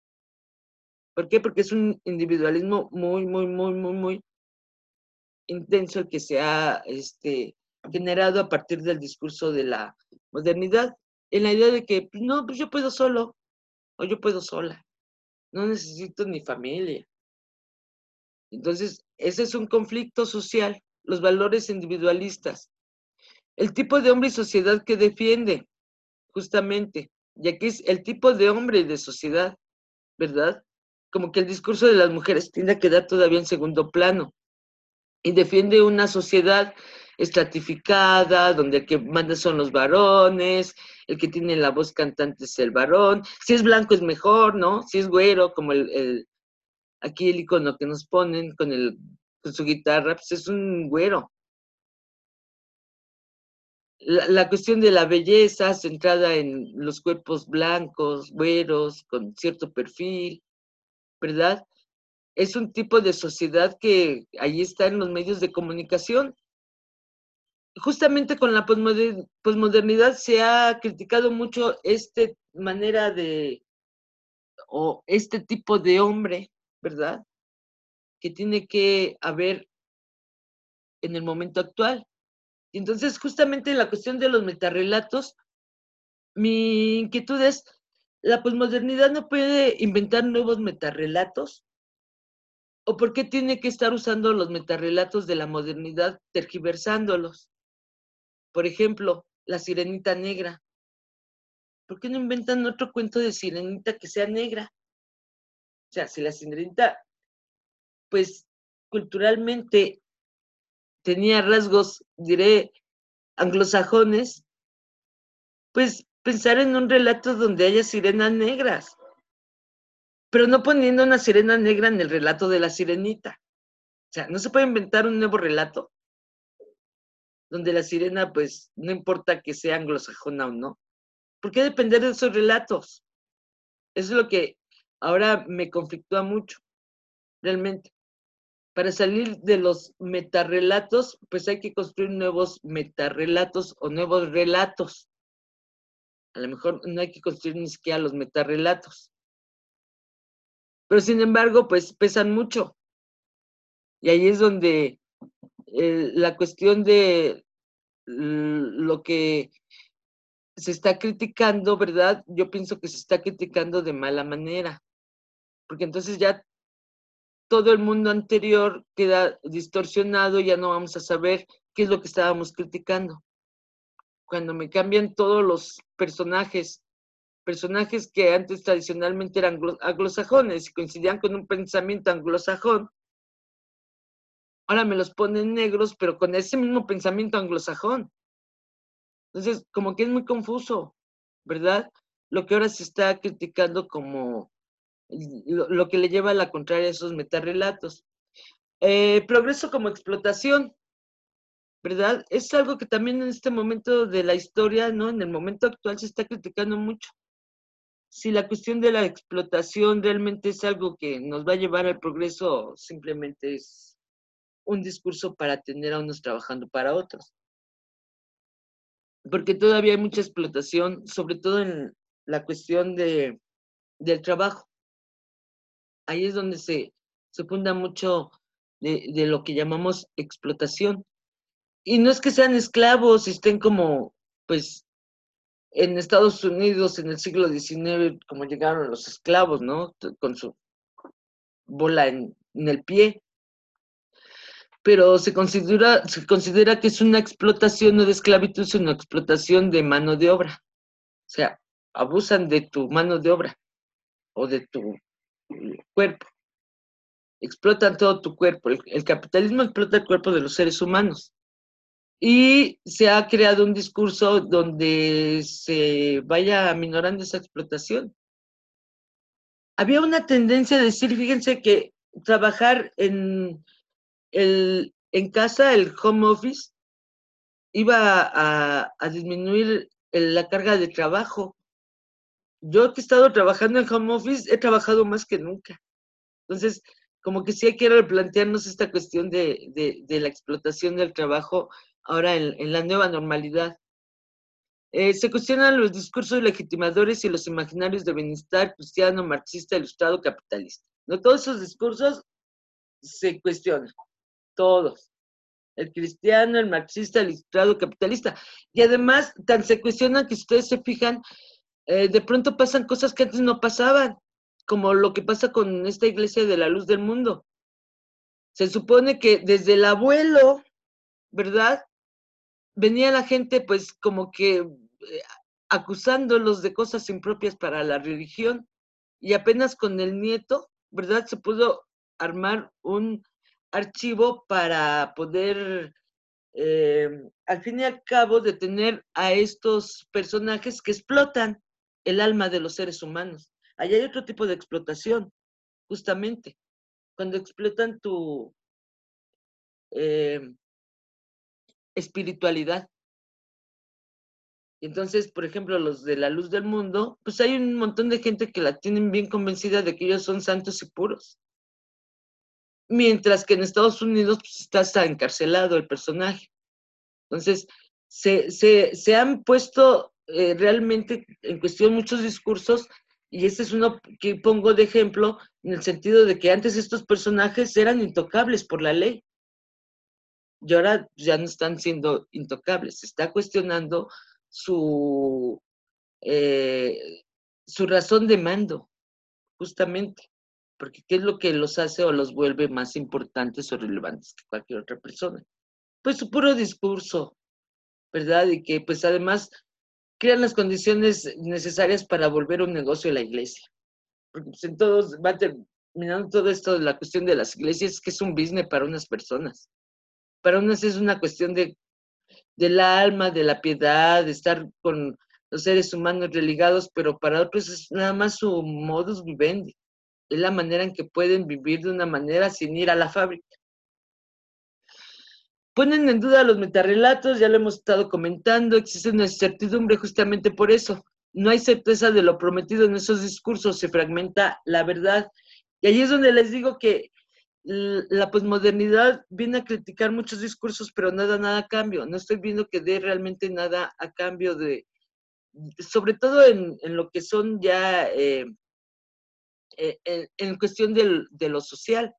¿Por qué? Porque es un individualismo muy, muy, muy, muy, muy intenso el que se ha este, generado a partir del discurso de la modernidad, en la idea de que, pues, no, pues yo puedo solo, o yo puedo sola, no necesito ni familia. Entonces, ese es un conflicto social, los valores individualistas. El tipo de hombre y sociedad que defiende, justamente, ya que es el tipo de hombre y de sociedad, ¿verdad? Como que el discurso de las mujeres tiende a quedar todavía en segundo plano y defiende una sociedad estratificada, donde el que manda son los varones, el que tiene la voz cantante es el varón, si es blanco es mejor, ¿no? Si es güero, como el, el aquí el icono que nos ponen con el con su guitarra, pues es un güero. La, la cuestión de la belleza centrada en los cuerpos blancos, güeros, con cierto perfil, ¿verdad? Es un tipo de sociedad que ahí está en los medios de comunicación. Justamente con la posmodernidad se ha criticado mucho esta manera de, o este tipo de hombre, ¿verdad? Que tiene que haber en el momento actual. Y entonces, justamente en la cuestión de los metarrelatos, mi inquietud es, ¿la posmodernidad no puede inventar nuevos metarrelatos? ¿O por qué tiene que estar usando los metarrelatos de la modernidad, tergiversándolos? Por ejemplo, la sirenita negra. ¿Por qué no inventan otro cuento de sirenita que sea negra? O sea, si la sirenita, pues, culturalmente tenía rasgos, diré, anglosajones, pues pensar en un relato donde haya sirenas negras, pero no poniendo una sirena negra en el relato de la sirenita. O sea, no se puede inventar un nuevo relato donde la sirena, pues, no importa que sea anglosajona o no. ¿Por qué depender de esos relatos? Eso es lo que ahora me conflictúa mucho, realmente. Para salir de los metarrelatos, pues hay que construir nuevos metarrelatos o nuevos relatos. A lo mejor no hay que construir ni siquiera los metarrelatos. Pero sin embargo, pues pesan mucho. Y ahí es donde eh, la cuestión de lo que se está criticando, ¿verdad? Yo pienso que se está criticando de mala manera, porque entonces ya todo el mundo anterior queda distorsionado, ya no vamos a saber qué es lo que estábamos criticando. Cuando me cambian todos los personajes, personajes que antes tradicionalmente eran anglosajones y coincidían con un pensamiento anglosajón, ahora me los ponen negros, pero con ese mismo pensamiento anglosajón. Entonces, como que es muy confuso, ¿verdad? Lo que ahora se está criticando como lo, lo que le lleva a la contraria a esos metarrelatos. Eh, progreso como explotación, ¿verdad? Es algo que también en este momento de la historia, ¿no? En el momento actual se está criticando mucho. Si la cuestión de la explotación realmente es algo que nos va a llevar al progreso, simplemente es un discurso para tener a unos trabajando para otros. Porque todavía hay mucha explotación, sobre todo en la cuestión de, del trabajo. Ahí es donde se, se funda mucho de, de lo que llamamos explotación. Y no es que sean esclavos y estén como, pues, en Estados Unidos en el siglo diecinueve, como llegaron los esclavos, ¿no? Con su bola en, en el pie. Pero se considera, se considera que es una explotación no de esclavitud, sino explotación de mano de obra. O sea, abusan de tu mano de obra o de tu cuerpo. Explotan todo tu cuerpo. El, el capitalismo explota el cuerpo de los seres humanos. Y se ha creado un discurso donde se vaya aminorando esa explotación. Había una tendencia a decir, fíjense que trabajar en, el, en casa, el home office, iba a, a disminuir el, la carga de trabajo. Yo que he estado trabajando en home office, he trabajado más que nunca. Entonces, como que sí hay que replantearnos esta cuestión de, de, de la explotación del trabajo ahora en, en la nueva normalidad. Eh, se cuestionan los discursos legitimadores y los imaginarios de bienestar cristiano, marxista, ilustrado, capitalista. ¿No? Todos esos discursos se cuestionan, todos. El cristiano, el marxista, el ilustrado, capitalista. Y además, tan se cuestionan que si ustedes se fijan, eh, de pronto pasan cosas que antes no pasaban, como lo que pasa con esta iglesia de la luz del mundo. Se supone que desde el abuelo, ¿verdad? Venía la gente pues como que eh, acusándolos de cosas impropias para la religión y apenas con el nieto, ¿verdad? Se pudo armar un archivo para poder, eh, al fin y al cabo, detener a estos personajes que explotan el alma de los seres humanos. Allá hay otro tipo de explotación, justamente, cuando explotan tu, eh, espiritualidad. Entonces, por ejemplo, los de la luz del mundo, pues hay un montón de gente que la tienen bien convencida de que ellos son santos y puros. Mientras que en Estados Unidos pues, está hasta encarcelado el personaje. Entonces, se, se, se han puesto eh, realmente en cuestión muchos discursos, y este es uno que pongo de ejemplo, en el sentido de que antes estos personajes eran intocables por la ley, y ahora ya no están siendo intocables. Se está cuestionando su, eh, su razón de mando, justamente, porque ¿qué es lo que los hace o los vuelve más importantes o relevantes que cualquier otra persona? Pues su puro discurso, ¿verdad? Y que pues además crean las condiciones necesarias para volver un negocio a la iglesia. Porque pues, en todos va terminando todo esto de la cuestión de las iglesias, que es un business para unas personas. Para unas es una cuestión de, del alma, de la piedad, de estar con los seres humanos religados, pero para otros es nada más su modus vivendi. Es la manera en que pueden vivir de una manera sin ir a la fábrica. Ponen en duda los metarrelatos, ya lo hemos estado comentando, existe una incertidumbre justamente por eso. No hay certeza de lo prometido en esos discursos, se fragmenta la verdad. Y ahí es donde les digo que la posmodernidad viene a criticar muchos discursos, pero nada, nada a cambio. No estoy viendo que dé realmente nada a cambio de, sobre todo en, en lo que son ya, eh, en, en cuestión del, de lo social,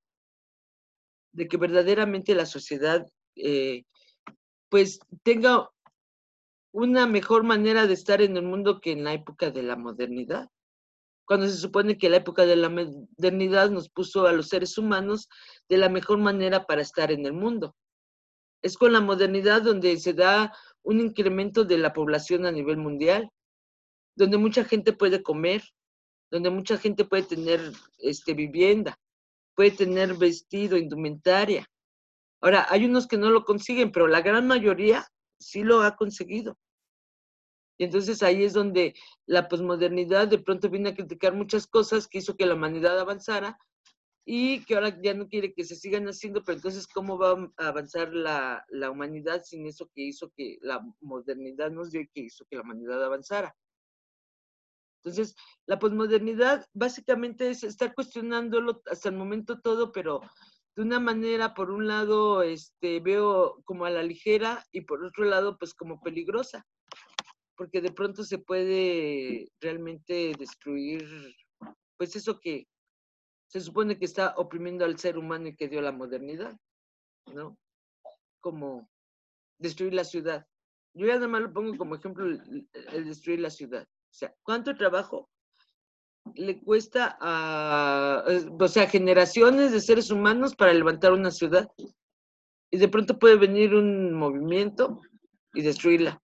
de que verdaderamente la sociedad, eh, pues, tenga una mejor manera de estar en el mundo que en la época de la modernidad, cuando se supone que la época de la modernidad nos puso a los seres humanos de la mejor manera para estar en el mundo. Es con la modernidad donde se da un incremento de la población a nivel mundial, donde mucha gente puede comer, donde mucha gente puede tener este, vivienda, puede tener vestido, indumentaria. Ahora, hay unos que no lo consiguen, pero la gran mayoría sí lo ha conseguido. Y entonces ahí es donde la posmodernidad de pronto viene a criticar muchas cosas que hizo que la humanidad avanzara y que ahora ya no quiere que se sigan haciendo, pero entonces ¿cómo va a avanzar la, la humanidad sin eso que hizo que la modernidad nos dio y que hizo que la humanidad avanzara? Entonces, la posmodernidad básicamente es estar cuestionándolo hasta el momento todo, pero de una manera, por un lado, este, veo como a la ligera y por otro lado, pues como peligrosa, porque de pronto se puede realmente destruir, pues eso que se supone que está oprimiendo al ser humano y que dio la modernidad, ¿no? Como destruir la ciudad. Yo ya nada más lo pongo como ejemplo el, el destruir la ciudad. O sea, ¿cuánto trabajo le cuesta a, o sea, generaciones de seres humanos para levantar una ciudad? Y de pronto puede venir un movimiento y destruirla.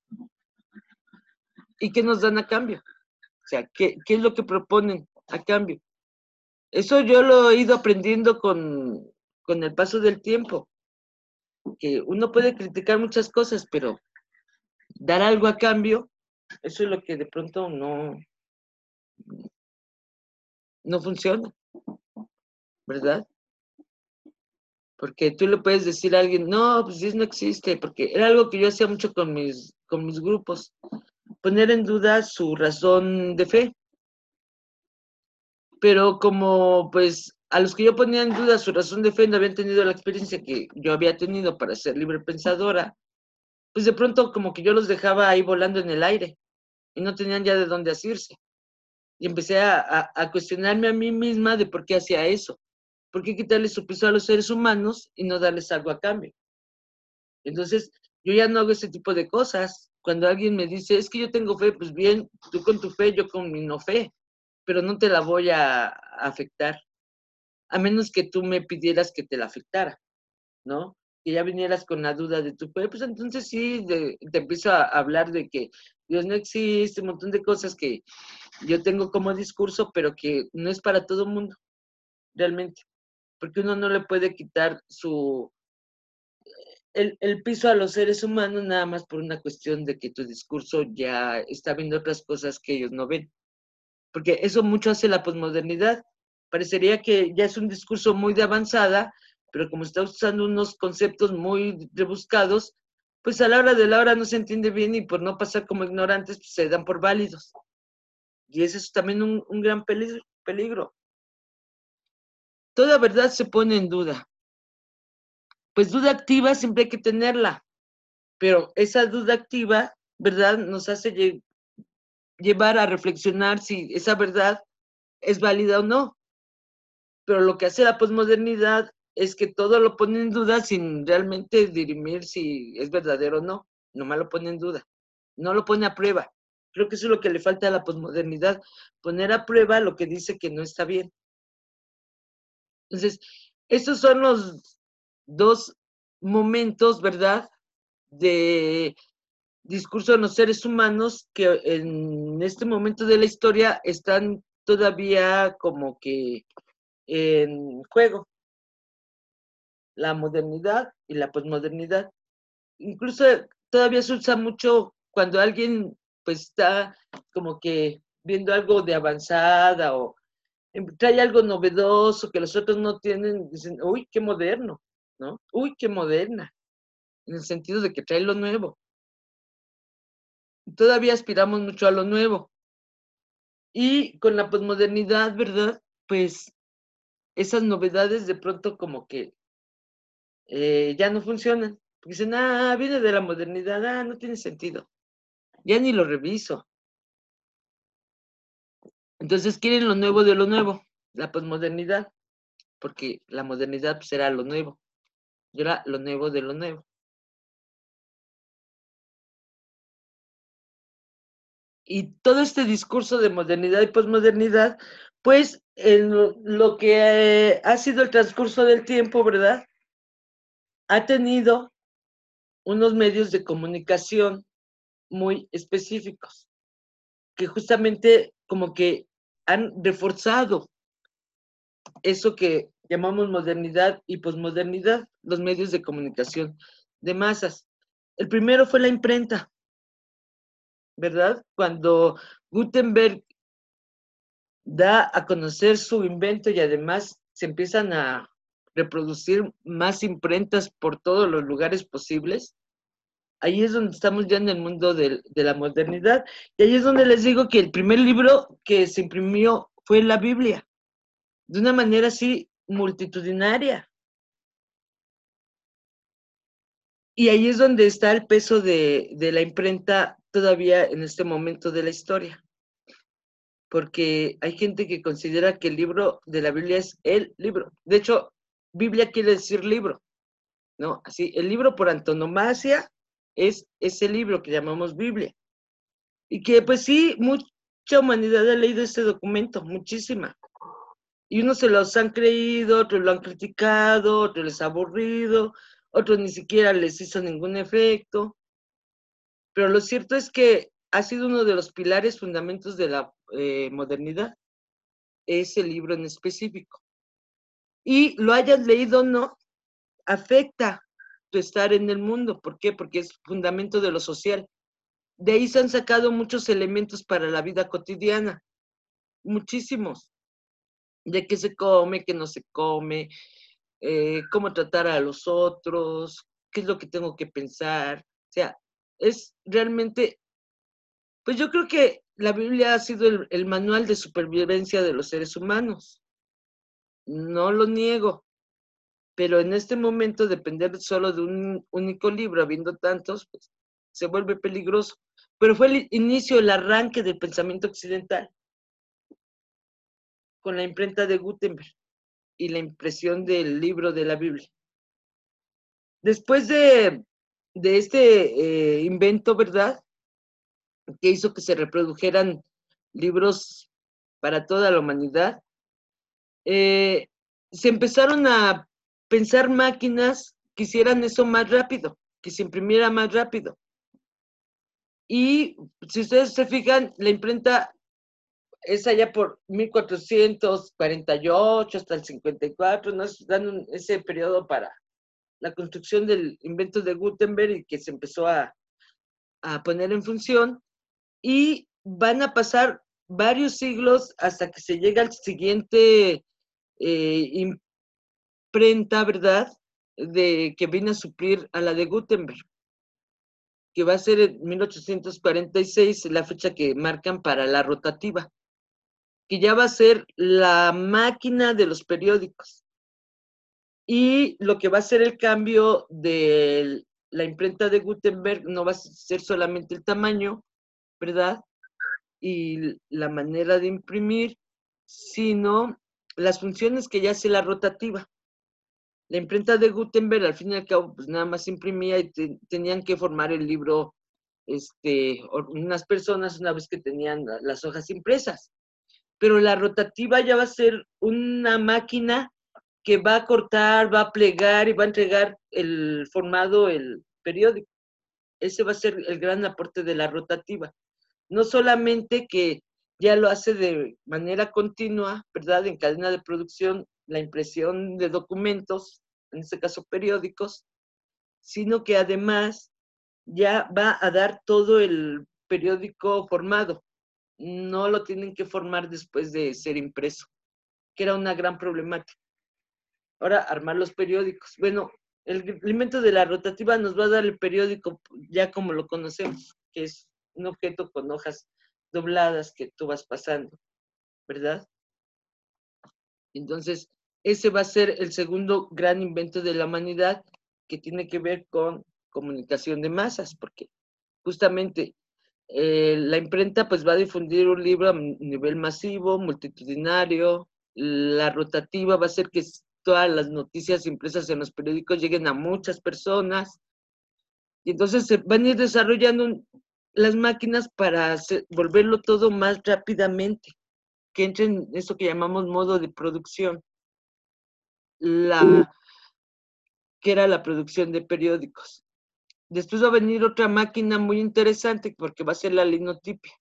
¿Y qué nos dan a cambio? O sea, ¿qué, qué es lo que proponen a cambio? Eso yo lo he ido aprendiendo con, con el paso del tiempo, que uno puede criticar muchas cosas, pero dar algo a cambio, eso es lo que de pronto no, no funciona, ¿verdad? Porque tú le puedes decir a alguien, no, pues eso no existe, porque era algo que yo hacía mucho con mis, con mis grupos, poner en duda su razón de fe. Pero como pues a los que yo ponía en duda su razón de fe no habían tenido la experiencia que yo había tenido para ser libre pensadora, pues de pronto como que yo los dejaba ahí volando en el aire y no tenían ya de dónde asirse. Y empecé a, a, a cuestionarme a mí misma de por qué hacía eso. ¿Por qué quitarle su piso a los seres humanos y no darles algo a cambio? Entonces, yo ya no hago ese tipo de cosas. Cuando alguien me dice, es que yo tengo fe, pues bien, tú con tu fe, yo con mi no fe, pero no te la voy a, a afectar, a menos que tú me pidieras que te la afectara, ¿no? Que ya vinieras con la duda de tu fe, pues entonces sí, de, te empiezo a hablar de que Dios no existe, un montón de cosas que yo tengo como discurso, pero que no es para todo el mundo, realmente, porque uno no le puede quitar su, el, el piso a los seres humanos nada más por una cuestión de que tu discurso ya está viendo otras cosas que ellos no ven. Porque eso mucho hace la posmodernidad. Parecería que ya es un discurso muy de avanzada pero como está usando unos conceptos muy rebuscados, pues a la hora de la hora no se entiende bien y por no pasar como ignorantes, pues se dan por válidos. Y ese es también un, un gran peligro, peligro. Toda verdad se pone en duda. Pues duda activa siempre hay que tenerla, pero esa duda activa, ¿verdad?, nos hace lle llevar a reflexionar si esa verdad es válida o no. Pero lo que hace la posmodernidad es que todo lo pone en duda sin realmente dirimir si es verdadero o no. Nomás lo pone en duda. No lo pone a prueba. Creo que eso es lo que le falta a la posmodernidad, poner a prueba lo que dice que no está bien. Entonces, estos son los dos momentos, ¿verdad?, de discurso de los seres humanos que en este momento de la historia están todavía como que en juego, la modernidad y la posmodernidad. Incluso todavía se usa mucho cuando alguien pues está como que viendo algo de avanzada o trae algo novedoso que los otros no tienen, dicen, uy, qué moderno, ¿no? Uy, qué moderna, en el sentido de que trae lo nuevo. Todavía aspiramos mucho a lo nuevo. Y con la posmodernidad, ¿verdad? Pues esas novedades de pronto como que eh, ya no funcionan. Porque dicen, ah, viene de la modernidad, ah, no tiene sentido. Ya ni lo reviso. Entonces quieren lo nuevo de lo nuevo, la posmodernidad, porque la modernidad pues era lo nuevo, y era lo nuevo de lo nuevo. Y todo este discurso de modernidad y posmodernidad, pues en lo, lo que eh, ha sido el transcurso del tiempo, ¿verdad?, ha tenido unos medios de comunicación muy específicos, que justamente como que han reforzado eso que llamamos modernidad y posmodernidad, los medios de comunicación de masas. El primero fue la imprenta, ¿verdad? Cuando Gutenberg da a conocer su invento y además se empiezan a reproducir más imprentas por todos los lugares posibles, ahí es donde estamos ya en el mundo de, de la modernidad. Y ahí es donde les digo que el primer libro que se imprimió fue la Biblia, de una manera así multitudinaria. Y ahí es donde está el peso de, de la imprenta todavía en este momento de la historia. Porque hay gente que considera que el libro de la Biblia es el libro. De hecho, Biblia quiere decir libro, ¿no? Así, el libro por antonomasia es ese libro que llamamos Biblia. Y que pues sí, mucha humanidad ha leído este documento, muchísima. Y unos se los han creído, otros lo han criticado, otros les ha aburrido, otros ni siquiera les hizo ningún efecto. Pero lo cierto es que ha sido uno de los pilares fundamentos de la eh, modernidad, ese libro en específico. Y lo hayas leído o no, afecta tu estar en el mundo. ¿Por qué? Porque es fundamento de lo social. De ahí se han sacado muchos elementos para la vida cotidiana, muchísimos. De qué se come, qué no se come, eh, cómo tratar a los otros, qué es lo que tengo que pensar. O sea, es realmente, pues yo creo que la Biblia ha sido el, el manual de supervivencia de los seres humanos. No lo niego, pero en este momento depender solo de un único libro, habiendo tantos, pues se vuelve peligroso. Pero fue el inicio, el arranque del pensamiento occidental, con la imprenta de Gutenberg y la impresión del libro de la Biblia. Después de, de este eh, invento, ¿verdad?, que hizo que se reprodujeran libros para toda la humanidad, eh, se empezaron a pensar máquinas que hicieran eso más rápido, que se imprimiera más rápido. Y si ustedes se fijan, la imprenta es allá por mil cuatrocientos cuarenta y ocho hasta el cincuenta y cuatro, ¿no? Dan un, ese periodo para la construcción del invento de Gutenberg y que se empezó a, a poner en función. Y van a pasar varios siglos hasta que se llega al siguiente eh, imprenta, ¿verdad?, de, que viene a suplir a la de Gutenberg, que va a ser en mil ochocientos cuarenta y seis, la fecha que marcan para la rotativa, que ya va a ser la máquina de los periódicos. Y lo que va a ser el cambio de la imprenta de Gutenberg no va a ser solamente el tamaño, ¿verdad?, y la manera de imprimir, sino las funciones que ya hace la rotativa. La imprenta de Gutenberg, al fin y al cabo, pues nada más imprimía y te, tenían que formar el libro este, unas personas una vez que tenían las hojas impresas. Pero la rotativa ya va a ser una máquina que va a cortar, va a plegar y va a entregar el formado, el periódico. Ese va a ser el gran aporte de la rotativa. No solamente que ya lo hace de manera continua, ¿verdad?, en cadena de producción, la impresión de documentos, en este caso periódicos, sino que además ya va a dar todo el periódico formado. No lo tienen que formar después de ser impreso, que era una gran problemática. Ahora, armar los periódicos. Bueno, el elemento de la rotativa nos va a dar el periódico ya como lo conocemos, que es un objeto con hojas dobladas que tú vas pasando, ¿verdad? Entonces, ese va a ser el segundo gran invento de la humanidad, que tiene que ver con comunicación de masas, porque justamente eh, la imprenta pues va a difundir un libro a nivel masivo, multitudinario. La rotativa va a hacer que todas las noticias impresas en los periódicos lleguen a muchas personas, y entonces se van a ir desarrollando las máquinas para hacer, volverlo todo más rápidamente, que entre en eso que llamamos modo de producción, la, que era la producción de periódicos. Después va a venir otra máquina muy interesante, porque va a ser la linotipia.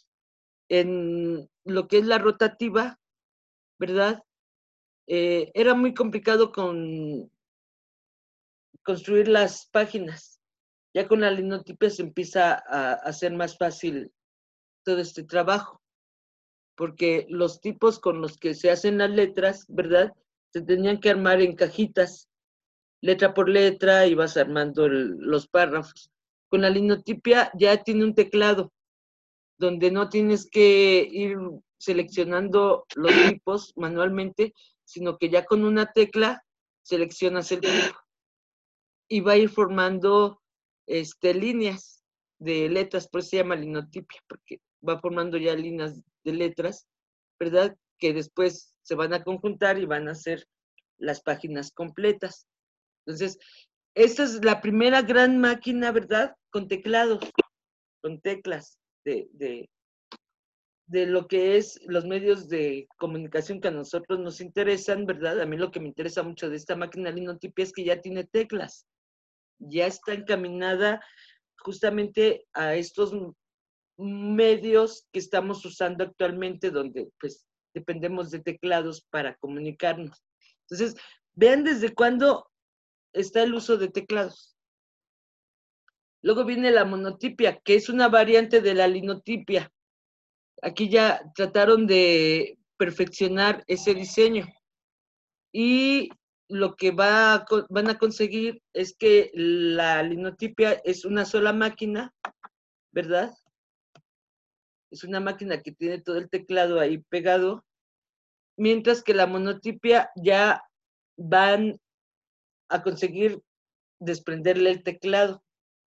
En lo que es la rotativa, ¿verdad?, Eh, era muy complicado con construir las páginas. Ya con la linotipia se empieza a hacer más fácil todo este trabajo, porque los tipos con los que se hacen las letras, ¿verdad?, se tenían que armar en cajitas, letra por letra, y vas armando el, los párrafos. Con la linotipia ya tiene un teclado, donde no tienes que ir seleccionando los tipos manualmente, sino que ya con una tecla seleccionas el tipo y va a ir formando este, líneas de letras, por eso se llama linotipia, porque va formando ya líneas de letras, ¿verdad?, que después se van a conjuntar y van a ser las páginas completas. Entonces, esta es la primera gran máquina, ¿verdad?, con teclados, con teclas de, de, de lo que es los medios de comunicación que a nosotros nos interesan, ¿verdad? A mí lo que me interesa mucho de esta máquina linotipia es que ya tiene teclas, ya está encaminada justamente a estos medios que estamos usando actualmente, donde pues dependemos de teclados para comunicarnos. Entonces, vean desde cuándo está el uso de teclados. Luego viene la monotipia, que es una variante de la linotipia. Aquí ya trataron de perfeccionar ese diseño, y lo que va a, van a conseguir es que la linotipia es una sola máquina, ¿verdad? Es una máquina que tiene todo el teclado ahí pegado, mientras que la monotipia ya van a conseguir desprenderle el teclado,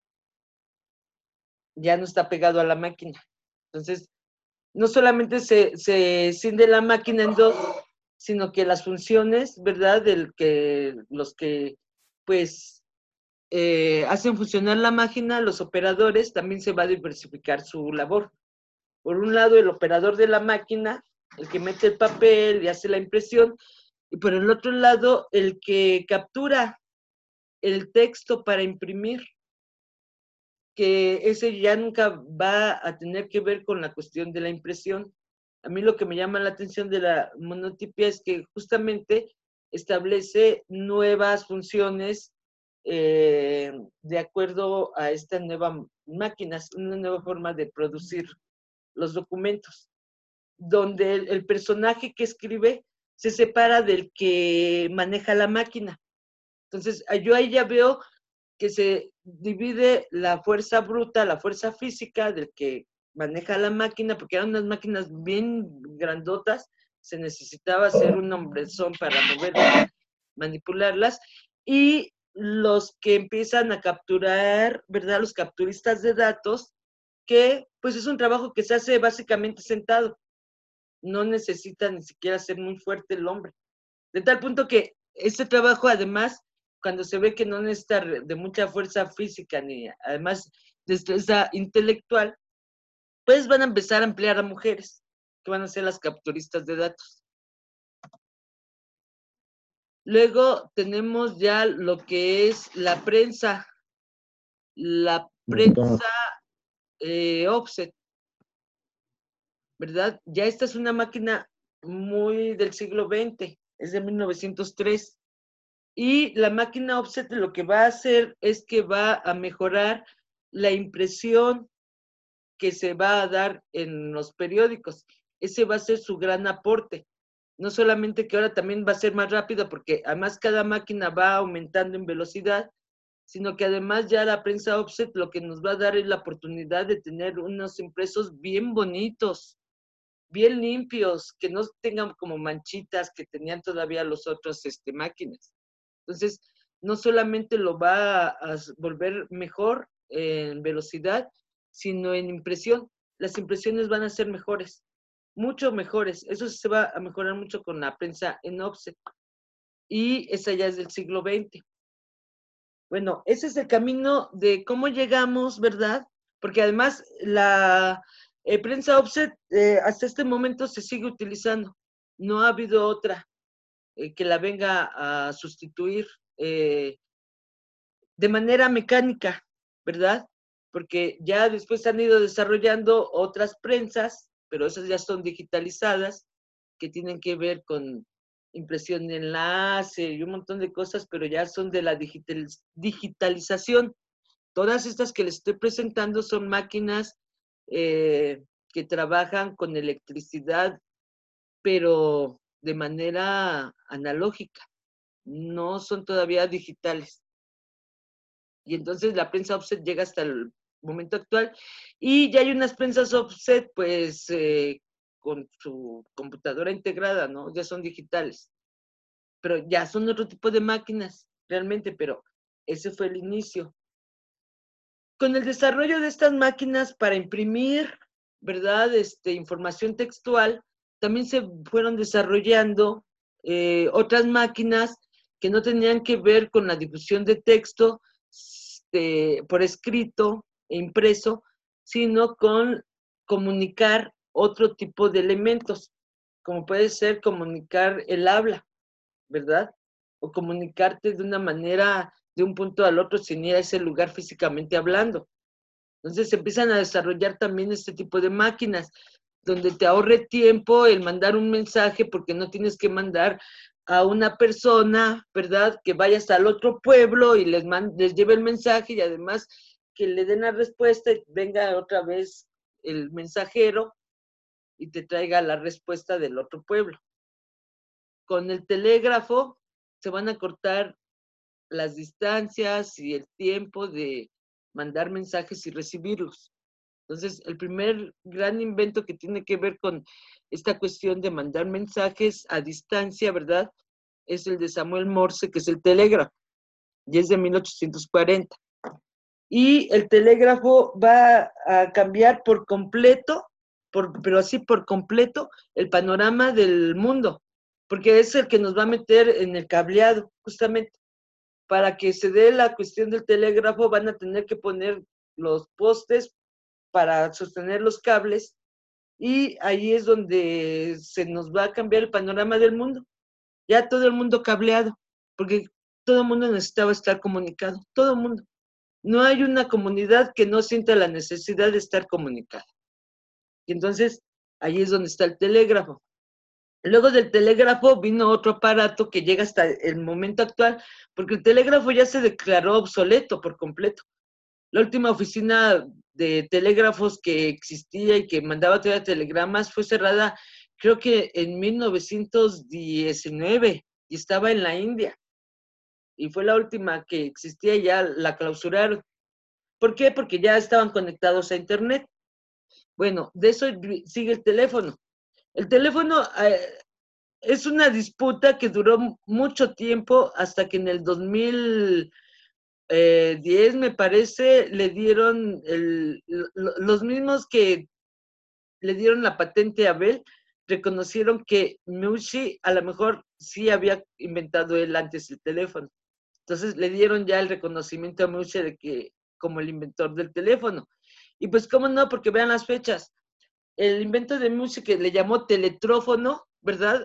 ya no está pegado a la máquina. Entonces, no solamente se, se ciende la máquina en dos, sino que las funciones, ¿verdad?, del que los que pues eh, hacen funcionar la máquina, los operadores, también se va a diversificar su labor. Por un lado, el operador de la máquina, el que mete el papel y hace la impresión, y por el otro lado, el que captura el texto para imprimir, que ese ya nunca va a tener que ver con la cuestión de la impresión. A mí lo que me llama la atención de la monotipia es que justamente establece nuevas funciones eh, de acuerdo a esta nueva máquina, una nueva forma de producir los documentos, donde el, el personaje que escribe se separa del que maneja la máquina. Entonces, yo ahí ya veo que se divide la fuerza bruta, la fuerza física del que maneja la máquina, porque eran unas máquinas bien grandotas, se necesitaba hacer un hombrezón para moverlas, manipularlas, y los que empiezan a capturar, ¿verdad? Los capturistas de datos, que pues es un trabajo que se hace básicamente sentado, no necesita ni siquiera ser muy fuerte el hombre, de tal punto que este trabajo además, cuando se ve que no necesita de mucha fuerza física ni además destreza intelectual, pues van a empezar a emplear a mujeres que van a ser las capturistas de datos. Luego tenemos ya lo que es la prensa, la prensa eh, offset, ¿verdad? Ya esta es una máquina muy del siglo veinte, es de mil novecientos tres. Y la máquina offset lo que va a hacer es que va a mejorar la impresión que se va a dar en los periódicos. Ese va a ser su gran aporte. No solamente que ahora también va a ser más rápido, porque además cada máquina va aumentando en velocidad, sino que además ya la prensa offset lo que nos va a dar es la oportunidad de tener unos impresos bien bonitos, bien limpios, que no tengan como manchitas que tenían todavía los otros este, máquinas. Entonces, no solamente lo va a volver mejor en velocidad, sino en impresión. Las impresiones van a ser mejores, mucho mejores. Eso se va a mejorar mucho con la prensa en offset. Y esa ya es del siglo veinte. Bueno, ese es el camino de cómo llegamos, ¿verdad? Porque además la eh, prensa offset eh, hasta este momento se sigue utilizando. No ha habido otra eh, que la venga a sustituir eh, de manera mecánica, ¿verdad? Porque ya después han ido desarrollando otras prensas, pero esas ya son digitalizadas, que tienen que ver con impresión de enlace y un montón de cosas, pero ya son de la digital, digitalización. Todas estas que les estoy presentando son máquinas eh, que trabajan con electricidad, pero de manera analógica, no son todavía digitales. Y entonces la prensa offset llega hasta el momento actual y ya hay unas prensas offset pues eh, con su computadora integrada, ¿no? Ya son digitales, pero ya son otro tipo de máquinas realmente, pero ese fue el inicio. Con el desarrollo de estas máquinas para imprimir, ¿verdad? Este, información textual, también se fueron desarrollando eh, otras máquinas que no tenían que ver con la difusión de texto este, por escrito e impreso, sino con comunicar otro tipo de elementos, como puede ser comunicar el habla, ¿verdad? O comunicarte de una manera de un punto al otro sin ir a ese lugar físicamente hablando. Entonces se empiezan a desarrollar también este tipo de máquinas, donde te ahorre tiempo el mandar un mensaje, porque no tienes que mandar a una persona, ¿verdad? Que vaya hasta el otro pueblo y les, man, les lleve el mensaje y además que le den la respuesta y venga otra vez el mensajero y te traiga la respuesta del otro pueblo. Con el telégrafo se van a cortar las distancias y el tiempo de mandar mensajes y recibirlos. Entonces, el primer gran invento que tiene que ver con esta cuestión de mandar mensajes a distancia, ¿verdad? Es el de Samuel Morse, que es el telégrafo, y es de mil ochocientos cuarenta. Y el telégrafo va a cambiar por completo, por, pero así por completo, el panorama del mundo, porque es el que nos va a meter en el cableado, justamente. Para que se dé la cuestión del telégrafo van a tener que poner los postes para sostener los cables y ahí es donde se nos va a cambiar el panorama del mundo. Ya todo el mundo cableado, porque todo el mundo necesitaba estar comunicado, todo el mundo. No hay una comunidad que no sienta la necesidad de estar comunicada. Y entonces ahí es donde está el telégrafo. Luego del telégrafo vino otro aparato que llega hasta el momento actual, porque el telégrafo ya se declaró obsoleto por completo. La última oficina de telégrafos que existía y que mandaba todavía telegramas fue cerrada, creo que en mil novecientos diecinueve, y estaba en la India. Y fue la última que existía y ya la clausuraron. ¿Por qué? Porque ya estaban conectados a Internet. Bueno, de eso sigue el teléfono. El teléfono eh, es una disputa que duró mucho tiempo hasta que en el dos mil diez, me parece, le dieron el, los mismos que le dieron la patente a Bell, reconocieron que Meucci a lo mejor sí había inventado él antes el teléfono. Entonces le dieron ya el reconocimiento a Meucci de que como el inventor del teléfono. Y pues cómo no, porque vean las fechas. El invento de Meucci, que le llamó teletrófono, ¿verdad?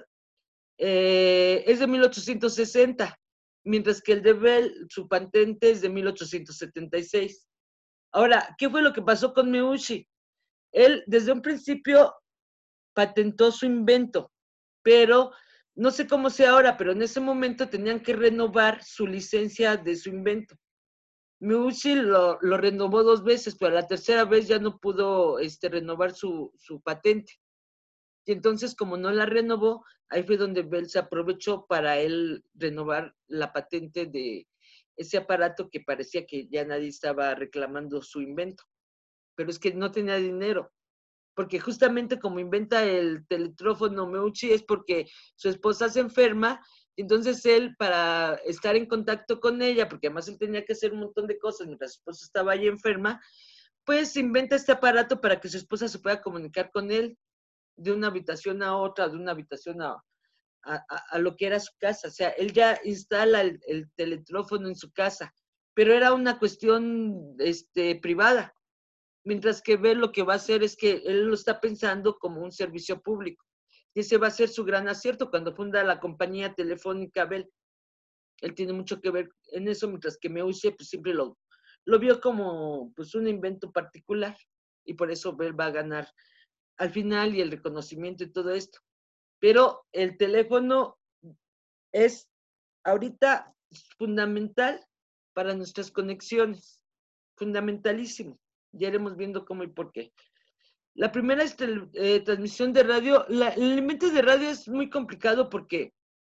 Eh, es de mil ochocientos sesenta, mientras que el de Bell, su patente es de mil ochocientos setenta y seis. Ahora, ¿qué fue lo que pasó con Meucci? Él desde un principio patentó su invento, pero no sé cómo sea ahora, pero en ese momento tenían que renovar su licencia de su invento. Meucci lo, lo renovó dos veces, pero a la tercera vez ya no pudo este, renovar su, su patente. Y entonces, como no la renovó, ahí fue donde Bell se aprovechó para él renovar la patente de ese aparato que parecía que ya nadie estaba reclamando su invento. Pero es que no tenía dinero, porque justamente como inventa el teletrófono Meucci es porque su esposa se enferma, y entonces él, para estar en contacto con ella, porque además él tenía que hacer un montón de cosas mientras su esposa estaba ahí enferma, pues inventa este aparato para que su esposa se pueda comunicar con él de una habitación a otra, de una habitación a, a, a lo que era su casa. O sea, él ya instala el, el teletrófono en su casa, pero era una cuestión este, privada. Mientras que Bell lo que va a hacer es que él lo está pensando como un servicio público. Y ese va a ser su gran acierto cuando funda la compañía telefónica Bell. Él tiene mucho que ver en eso, mientras que Meucci pues siempre lo, lo vio como pues un invento particular, y por eso Bell va a ganar al final y el reconocimiento y todo esto. Pero el teléfono es ahorita fundamental para nuestras conexiones, fundamentalísimo. Ya iremos viendo cómo y por qué. La primera es eh, transmisión de radio. La, el invento de radio es muy complicado porque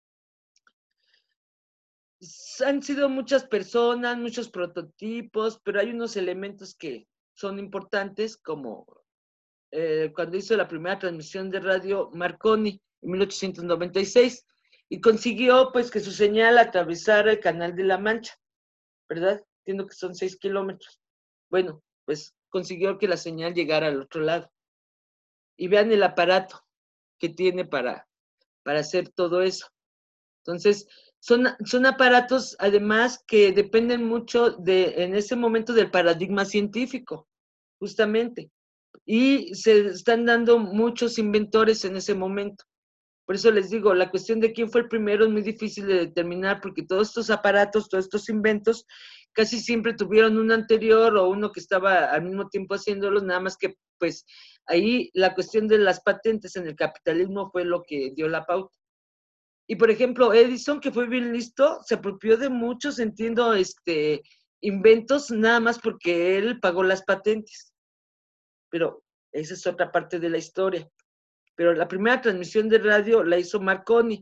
han sido muchas personas, muchos prototipos, pero hay unos elementos que son importantes, como eh, cuando hizo la primera transmisión de radio Marconi en mil ochocientos noventa y seis, y consiguió pues que su señal atravesara el Canal de la Mancha, ¿verdad? Entiendo que son seis kilómetros. Bueno, pues consiguió que la señal llegara al otro lado. Y vean el aparato que tiene para, para hacer todo eso. Entonces, son, son aparatos además que dependen mucho de, en ese momento, del paradigma científico, justamente. Y se están dando muchos inventores en ese momento. Por eso les digo, la cuestión de quién fue el primero es muy difícil de determinar, porque todos estos aparatos, todos estos inventos, casi siempre tuvieron un anterior o uno que estaba al mismo tiempo haciéndolos, nada más que pues ahí la cuestión de las patentes en el capitalismo fue lo que dio la pauta. Y por ejemplo, Edison, que fue bien listo, se apropió de muchos, entiendo, este, inventos, nada más porque él pagó las patentes. Pero esa es otra parte de la historia. Pero la primera transmisión de radio la hizo Marconi.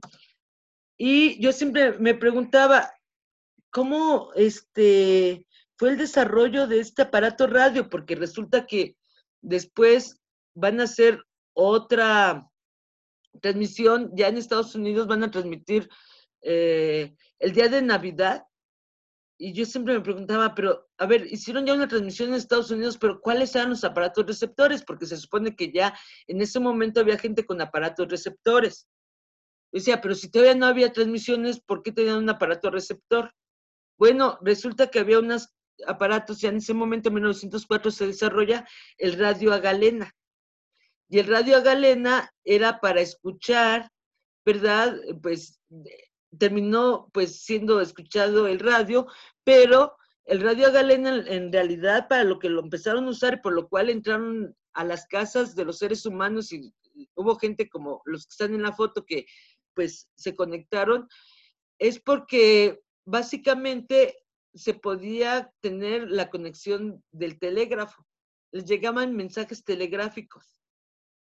Y yo siempre me preguntaba, ¿cómo este, fue el desarrollo de este aparato radio? Porque resulta que después van a hacer otra transmisión, ya en Estados Unidos van a transmitir eh, el día de Navidad. Y yo siempre me preguntaba, pero, a ver, hicieron ya una transmisión en Estados Unidos, pero ¿cuáles eran los aparatos receptores? Porque se supone que ya en ese momento había gente con aparatos receptores. Yo decía, pero si todavía no había transmisiones, ¿por qué tenían un aparato receptor? Bueno, resulta que había unos aparatos, ya en ese momento, en mil novecientos cuatro, se desarrolla el radio a galena. Y el radio a galena era para escuchar, ¿verdad? Pues terminó pues siendo escuchado el radio, pero el radio a galena en realidad para lo que lo empezaron a usar, por lo cual entraron a las casas de los seres humanos y hubo gente como los que están en la foto que pues se conectaron, es porque básicamente se podía tener la conexión del telégrafo. Les llegaban mensajes telegráficos.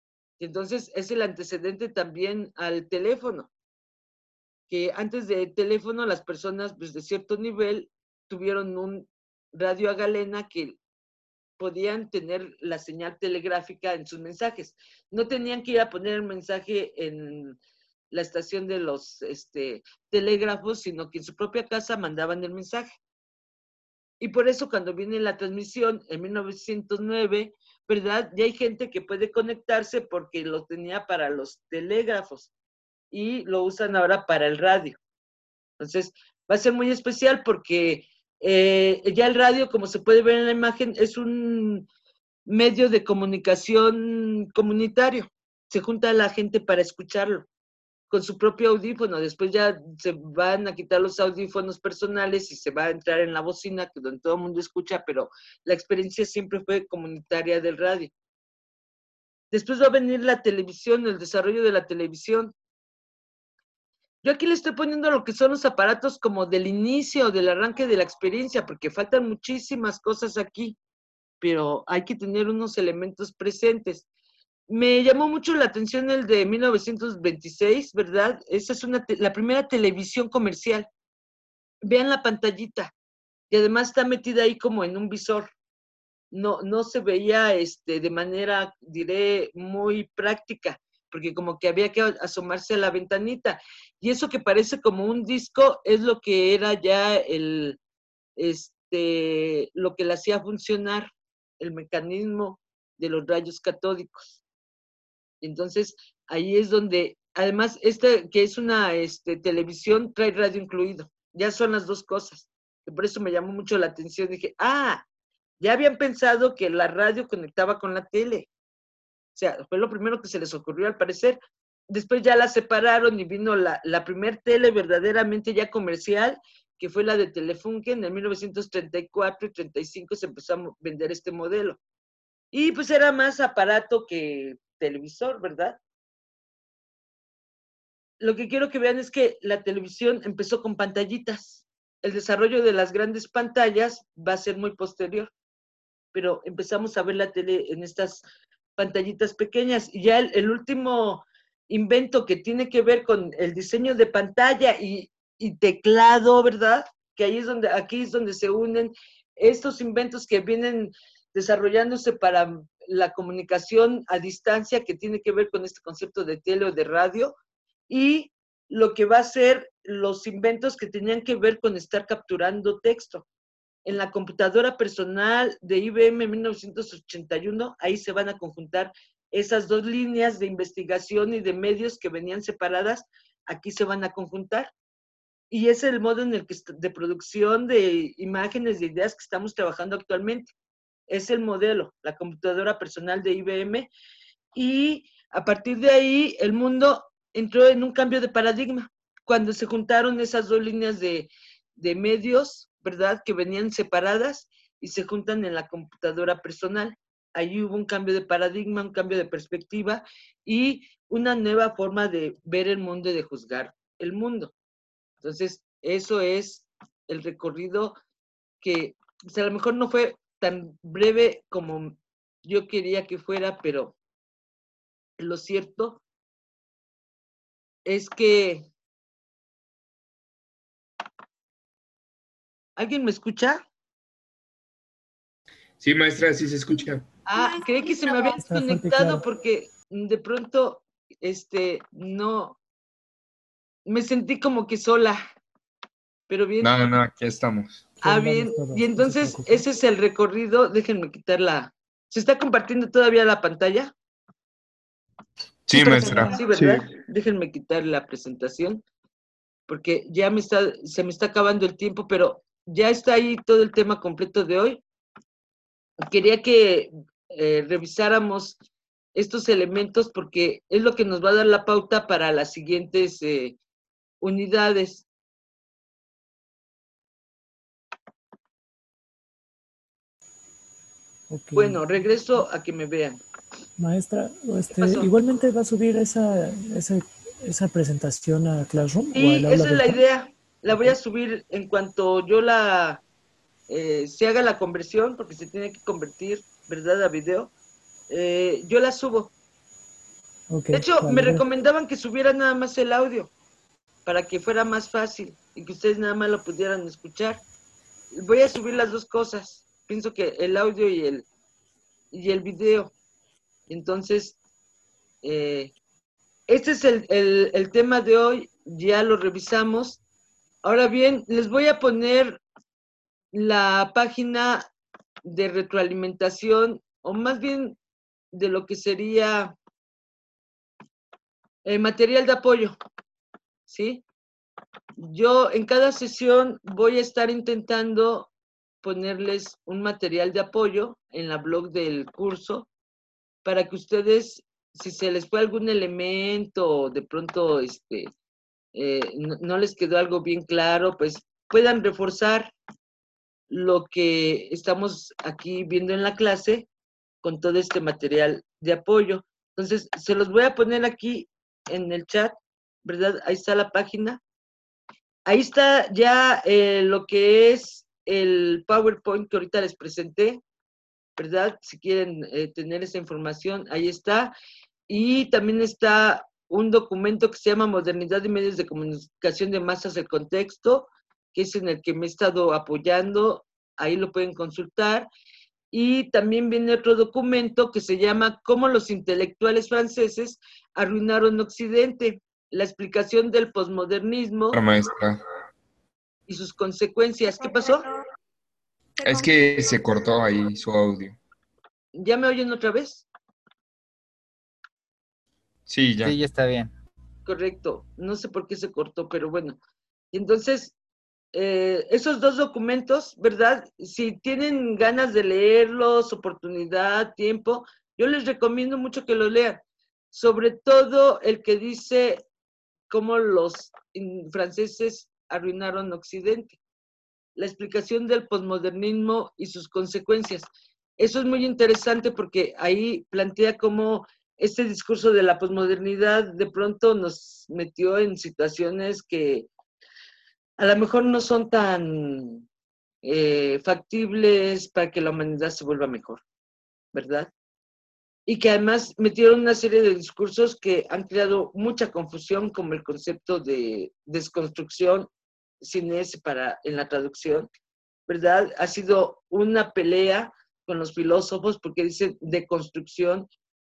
Entonces, es el antecedente también al teléfono, que antes del teléfono las personas pues, de cierto nivel tuvieron un radio a galena que podían tener la señal telegráfica en sus mensajes. No tenían que ir a poner el mensaje en la estación de los este, telégrafos, sino que en su propia casa mandaban el mensaje. Y por eso cuando viene la transmisión en mil novecientos nueve, ¿verdad? Ya hay gente que puede conectarse porque lo tenía para los telégrafos y lo usan ahora para el radio. Entonces, va a ser muy especial porque eh, ya el radio, como se puede ver en la imagen, es un medio de comunicación comunitario. Se junta la gente para escucharlo con su propio audífono. Después ya se van a quitar los audífonos personales y se va a entrar en la bocina, que donde todo el mundo escucha, pero la experiencia siempre fue comunitaria del radio. Después va a venir la televisión, el desarrollo de la televisión. Yo aquí le estoy poniendo lo que son los aparatos como del inicio, del arranque de la experiencia, porque faltan muchísimas cosas aquí, pero hay que tener unos elementos presentes. Me llamó mucho la atención el de mil novecientos veintiséis, ¿verdad? Esa es una la primera televisión comercial. Vean la pantallita. Y además está metida ahí como en un visor. No, no se veía este, de manera, diré, muy práctica, porque como que había que asomarse a la ventanita. Y eso que parece como un disco es lo que era ya el, este, lo que le hacía funcionar el mecanismo de los rayos catódicos. Entonces, ahí es donde, además, esta que es una este, televisión, trae radio incluido. Ya son las dos cosas. Y por eso me llamó mucho la atención. Dije, ah, ya habían pensado que la radio conectaba con la tele. O sea, fue lo primero que se les ocurrió al parecer. Después ya la separaron y vino la, la primer tele verdaderamente ya comercial, que fue la de Telefunken. En mil novecientos treinta y cuatro y treinta y cinco se empezó a vender este modelo. Y pues era más aparato que televisor, ¿verdad? Lo que quiero que vean es que la televisión empezó con pantallitas. El desarrollo de las grandes pantallas va a ser muy posterior, pero empezamos a ver la tele en estas pantallitas pequeñas. Y ya el, el último invento que tiene que ver con el diseño de pantalla y, y teclado, ¿verdad? Que ahí es donde, aquí es donde se unen estos inventos que vienen desarrollándose para la comunicación a distancia, que tiene que ver con este concepto de tele o de radio, y lo que va a ser los inventos que tenían que ver con estar capturando texto. En la computadora personal de I B M en mil novecientos ochenta y uno, ahí se van a conjuntar esas dos líneas de investigación y de medios que venían separadas, aquí se van a conjuntar. Y es el modo en el que de producción de imágenes, de ideas que estamos trabajando actualmente. Es el modelo, la computadora personal de I B M, y a partir de ahí el mundo entró en un cambio de paradigma, cuando se juntaron esas dos líneas de, de medios, ¿verdad?, que venían separadas y se juntan en la computadora personal. Ahí hubo un cambio de paradigma, un cambio de perspectiva y una nueva forma de ver el mundo y de juzgar el mundo. Entonces, eso es el recorrido que pues, a lo mejor no fue tan breve como yo quería que fuera, pero lo cierto es que... ¿Alguien me escucha? Sí, maestra, sí se escucha. Ah, creí que se me había Está fuerte y desconectado claro. porque de pronto, este, no, me sentí como que sola, pero bien. No, no, no, aquí estamos. Aquí Ah, andamos bien. Y todos, no se entonces, preocupen. ese es el recorrido. Déjenme quitar la... ¿Se está compartiendo todavía la pantalla? Sí, Sí, maestra. sí, ¿verdad? Sí. Déjenme quitar la presentación porque ya me está, se me está acabando el tiempo, pero ya está ahí todo el tema completo de hoy. Quería que eh, revisáramos estos elementos porque es lo que nos va a dar la pauta para las siguientes eh, unidades. Okay. Bueno, regreso a que me vean. Maestra, este, igualmente va a subir esa, esa, esa presentación a Classroom o Sí, al aula esa es la virtual. idea. La voy Okay. a subir en cuanto yo la eh, se haga la conversión, porque se tiene que convertir, ¿verdad?, a video. Eh, yo la subo. Okay, de hecho, vale, me gracias. recomendaban que subiera nada más el audio para que fuera más fácil y que ustedes nada más lo pudieran escuchar. Voy a subir las dos cosas. Pienso que el audio y el, y el video. Entonces, eh, este es el, el, el tema de hoy. Ya lo revisamos. Ahora bien, les voy a poner la página de retroalimentación, o más bien de lo que sería el material de apoyo, ¿sí? Yo en cada sesión voy a estar intentando ponerles un material de apoyo en la blog del curso para que ustedes, si se les fue algún elemento o de pronto este, eh, no, no les quedó algo bien claro, pues puedan reforzar lo que estamos aquí viendo en la clase con todo este material de apoyo. Entonces, se los voy a poner aquí en el chat, ¿verdad? Ahí está la página. Ahí está ya eh, lo que es el PowerPoint que ahorita les presenté, ¿verdad? Si quieren eh, tener esa información, ahí está. Y también está un documento que se llama Modernidad de Medios de Comunicación de Masas del Contexto, que es en el que me he estado apoyando, ahí lo pueden consultar. Y también viene otro documento que se llama Cómo los intelectuales franceses arruinaron Occidente, la explicación del posmodernismo La maestra. y sus consecuencias. ¿Qué pasó? Es que se cortó ahí su audio. ¿Ya me oyen otra vez? Sí, ya. Sí, ya está bien. Correcto. No sé por qué se cortó, pero bueno. Y entonces, eh, esos dos documentos, ¿verdad? Si tienen ganas de leerlos, oportunidad, tiempo, yo les recomiendo mucho que lo lean. Sobre todo el que dice cómo los franceses arruinaron Occidente. La explicación del posmodernismo y sus consecuencias. Eso es muy interesante porque ahí plantea cómo este discurso de la posmodernidad de pronto nos metió en situaciones que a lo mejor no son tan eh, factibles para que la humanidad se vuelva mejor, ¿verdad? Y que además metieron una serie de discursos que han creado mucha confusión, como el concepto de desconstrucción, sin ese para en la traducción, ¿verdad? Ha sido una pelea con los filósofos porque dicen deconstrucción.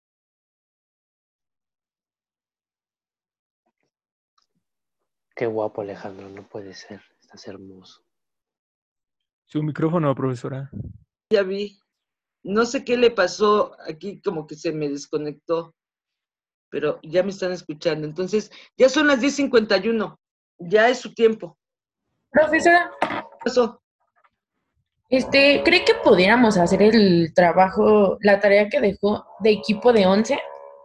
Qué guapo, Alejandro, no puede ser, estás hermoso. Su micrófono, profesora. Ya vi, no sé qué le pasó aquí, como que se me desconectó, pero ya me están escuchando. Entonces, ya son las diez cincuenta y uno, ya es su tiempo. Profesora, ¿Qué pasó? este, ¿cree que pudiéramos hacer el trabajo, la tarea que dejó de equipo de once?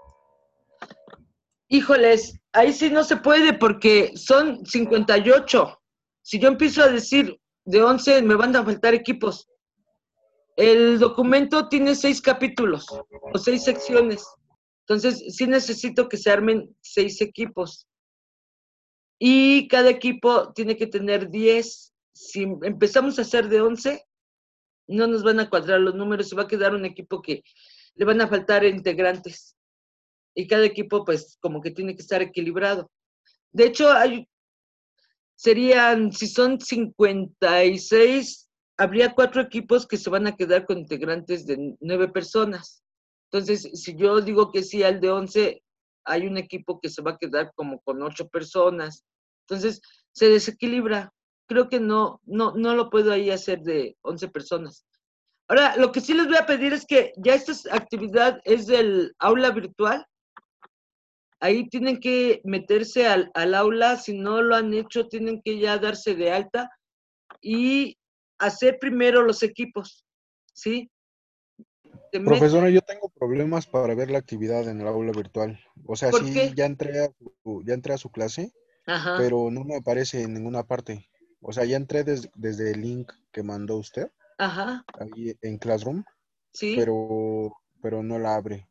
Híjoles, ahí sí no se puede porque son cincuenta y ocho. Si yo empiezo a decir de once, me van a faltar equipos. El documento tiene seis capítulos o seis secciones. Entonces, sí necesito que se armen seis equipos. Y cada equipo tiene que tener diez. Si empezamos a hacer de once, no nos van a cuadrar los números y va a quedar un equipo que le van a faltar integrantes. Y cada equipo, pues, como que tiene que estar equilibrado. De hecho, hay, serían, si son cincuenta y seis, habría cuatro equipos que se van a quedar con integrantes de nueve personas. Entonces, si yo digo que sí al de once, hay un equipo que se va a quedar como con ocho personas. Entonces, se desequilibra. Creo que no, no, no lo puedo ahí hacer de once personas. Ahora, lo que sí les voy a pedir es que ya esta actividad es del aula virtual. Ahí tienen que meterse al, al aula, si no lo han hecho, tienen que ya darse de alta y hacer primero los equipos, ¿sí? Te Profesora, meten, yo tengo problemas para ver la actividad en el aula virtual. O sea, ¿por sí, qué? ya entré a su, ya entré a su clase, Ajá, pero no me aparece en ninguna parte. O sea, ya entré des- desde el link que mandó usted ajá, ahí en Classroom, sí, pero, pero no la abre.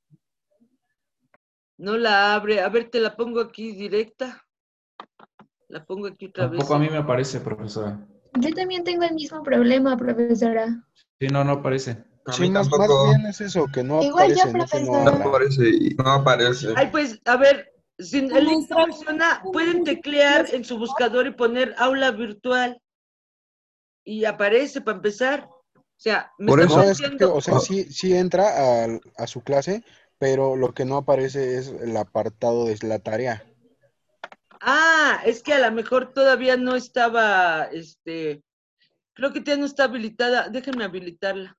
no la abre. A ver, te la pongo aquí directa. La pongo aquí otra vez. Tampoco a mí me aparece, profesora. Yo también tengo el mismo problema, profesora. Sí, no, no aparece. A Sí, mí más, más tampoco. bien es eso, que no Igual yo, aparece, no que no profesor. No abra. aparece. No aparece. Ay, pues, a ver, si el link no Maestra, funciona, pueden teclear en su buscador y poner aula virtual y aparece para empezar. O sea, me Por están No, eso. es que, diciendo, o sea, sí, sí entra a, a su clase, pero lo que no aparece es el apartado de la tarea. ah, es que a lo mejor todavía no estaba, este, creo que ya no está habilitada. Déjenme habilitarla.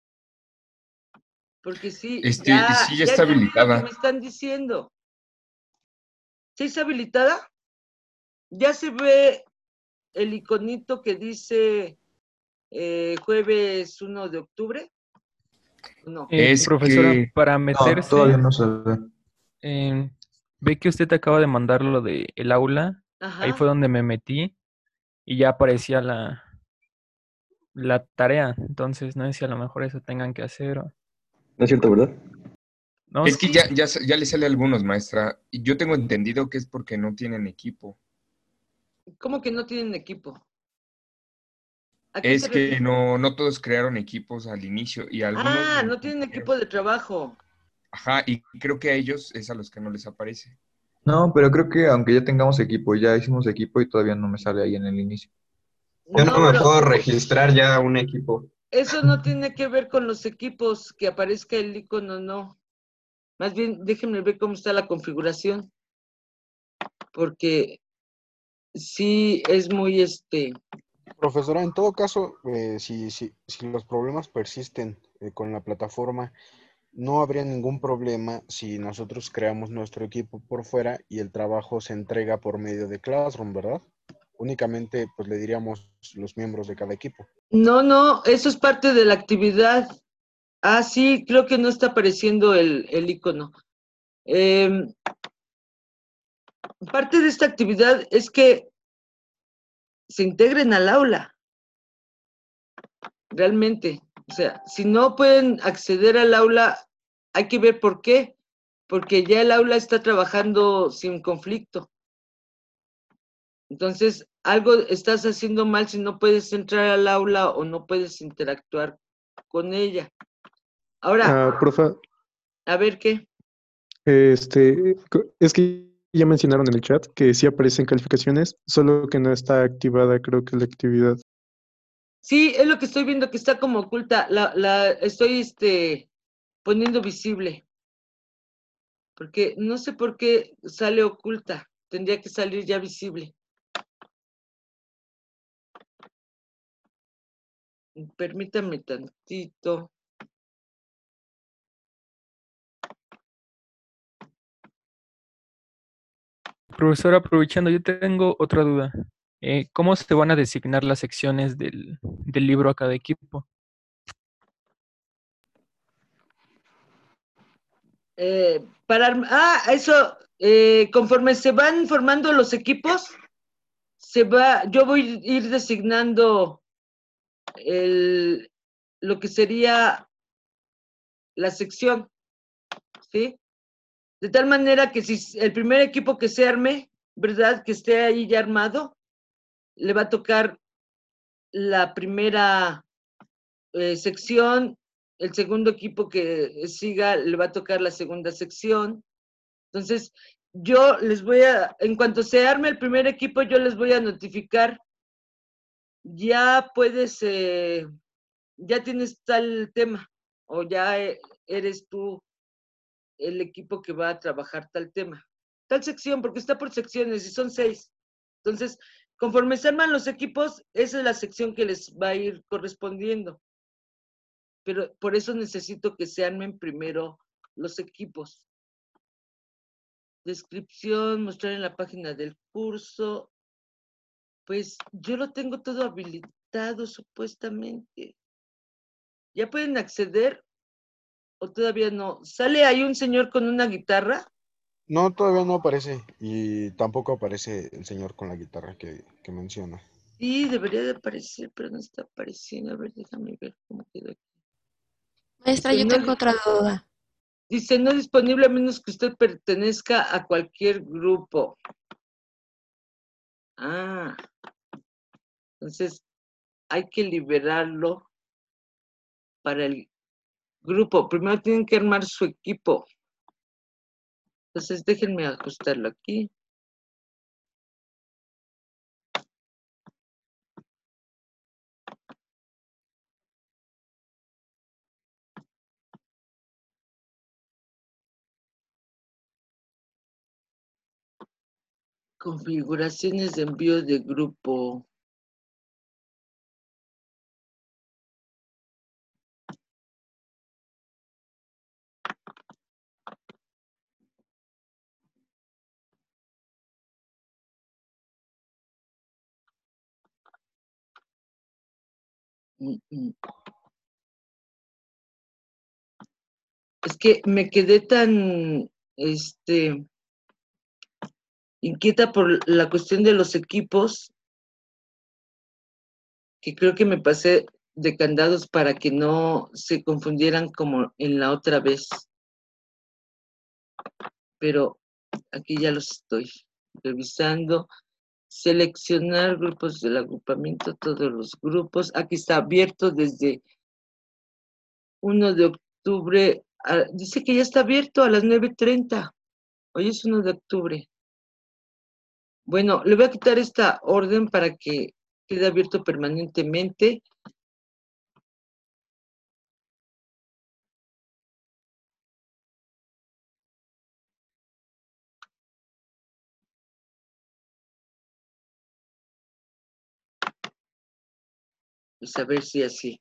Porque sí, Este, ya, sí, ya ya está entendí lo que me habilitada. están diciendo. ¿Sí está habilitada? Ya se ve el iconito que dice eh, jueves uno de octubre. No. Eh, Es profesora, que para No, todavía meterse, no se ve. eh, ve que usted acaba de mandar lo de el aula. Ahí Ajá. fue donde me metí y ya aparecía la, la tarea. Entonces, no sé si a lo mejor eso tengan que hacer o... No es cierto, ¿verdad? No, Es que sí. ya, ya, ya le sale a algunos, maestra. Y yo tengo entendido que es porque no tienen equipo. ¿Cómo que no tienen equipo? ¿A qué se Es que refiere? no, no todos crearon equipos al inicio y algunos de Ah, mis no tienen equipo compañeros, de trabajo. ajá, y creo que a ellos es a los que no les aparece. No, pero creo que aunque ya tengamos equipo, ya hicimos equipo y todavía no me sale ahí en el inicio. Yo no No, me pero puedo registrar ya a un equipo. eso no tiene que ver con los equipos, que aparezca el icono, no. Más bien, déjenme ver cómo está la configuración, porque sí es muy este. Profesora, en todo caso, eh, si, si, si los problemas persisten eh, con la plataforma, no habría ningún problema si nosotros creamos nuestro equipo por fuera y el trabajo se entrega por medio de Classroom, ¿verdad? Únicamente, pues le diríamos los miembros de cada equipo. No, no, eso es parte de la actividad. Ah, sí, creo que no está apareciendo el, el icono. Eh, parte de esta actividad es que se integren al aula, realmente. O sea, si no pueden acceder al aula, hay que ver por qué, porque ya el aula está trabajando sin conflicto. Entonces, algo estás haciendo mal si no puedes entrar al aula o no puedes interactuar con ella. Ahora, Ah, profa, a ver qué. este, co- es que ya mencionaron en el chat que sí aparecen calificaciones, solo que no está activada, creo que la actividad. Sí, es lo que estoy viendo que está como oculta. La, la estoy este, poniendo visible. Porque no sé por qué sale oculta. Tendría que salir ya visible. Permítame tantito. Profesor, aprovechando, yo tengo otra duda. Eh, ¿cómo se van a designar las secciones del, del libro a cada equipo? Eh, para, arm- ah, eso, eh, conforme se van formando los equipos, se va, yo voy a ir designando el, lo que sería la sección, ¿sí? De tal manera que si el primer equipo que se arme, ¿verdad? Que esté ahí ya armado, le va a tocar la primera eh, sección, el segundo equipo que siga le va a tocar la segunda sección. Entonces, yo les voy a, en cuanto se arme el primer equipo, yo les voy a notificar, ya puedes, eh, ya tienes tal tema, o ya eres tú el equipo que va a trabajar tal tema, tal sección, porque está por secciones y son seis. Entonces, conforme se arman los equipos, esa es la sección que les va a ir correspondiendo. Pero por eso necesito que se armen primero los equipos. Descripción, mostrar en la página del curso. Pues yo lo tengo todo habilitado supuestamente. ¿Ya pueden acceder o todavía no? ¿Sale ahí un señor con una guitarra? No, todavía no aparece y tampoco aparece el señor con la guitarra que, que menciona. Sí, debería de aparecer, pero no está apareciendo. A ver, déjame ver cómo quedó aquí. Maestra, Dice, yo no, tengo otra duda. dice, no disponible a menos que usted pertenezca a cualquier grupo. Ah, entonces hay que liberarlo para el grupo. Primero tienen que armar su equipo. Entonces déjenme ajustarlo aquí. Configuraciones de envío de grupo. Mm, mm. Es que me quedé tan, este, inquieta por la cuestión de los equipos, que creo que me pasé de candados para que no se confundieran como en la otra vez. Pero aquí ya los estoy revisando. Seleccionar grupos del agrupamiento, todos los grupos. Aquí está abierto desde uno de octubre. A, dice que ya está abierto a las nueve treinta. Hoy es uno de octubre. Bueno, le voy a quitar esta orden para que quede abierto permanentemente. Pues a ver si así.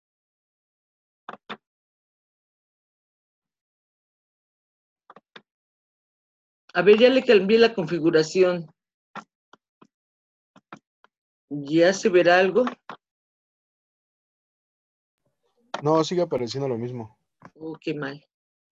A ver, ya le cambié la configuración. ¿Ya se verá algo? No, sigue apareciendo lo mismo. Oh, qué mal.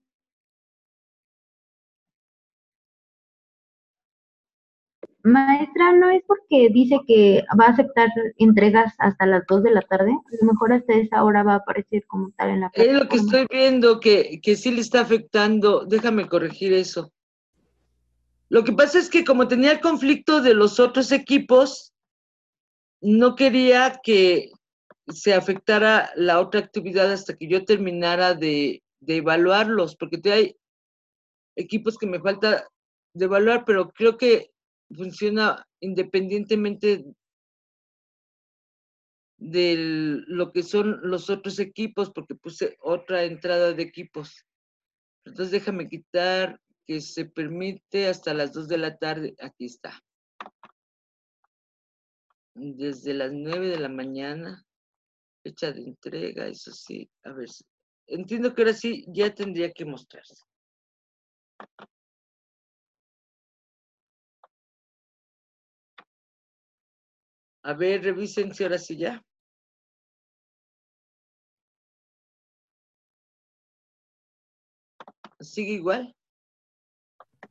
Maestra, ¿no es porque dice que va a aceptar entregas hasta las dos de la tarde? A lo mejor hasta esa hora va a aparecer como tal en la Es lo que plataforma. estoy viendo, que, que sí le está afectando. Déjame corregir eso. Lo que pasa es que como tenía el conflicto de los otros equipos, no quería que se afectara la otra actividad hasta que yo terminara de, de evaluarlos, porque hay equipos que me falta de evaluar, pero creo que funciona independientemente de lo que son los otros equipos, porque puse otra entrada de equipos. Entonces déjame quitar que se permite hasta las dos de la tarde. Aquí está. Desde las nueve de la mañana, fecha de entrega, eso sí. A ver, entiendo que ahora sí ya tendría que mostrarse. A ver, revisen si ahora sí ya. ¿Sigue igual?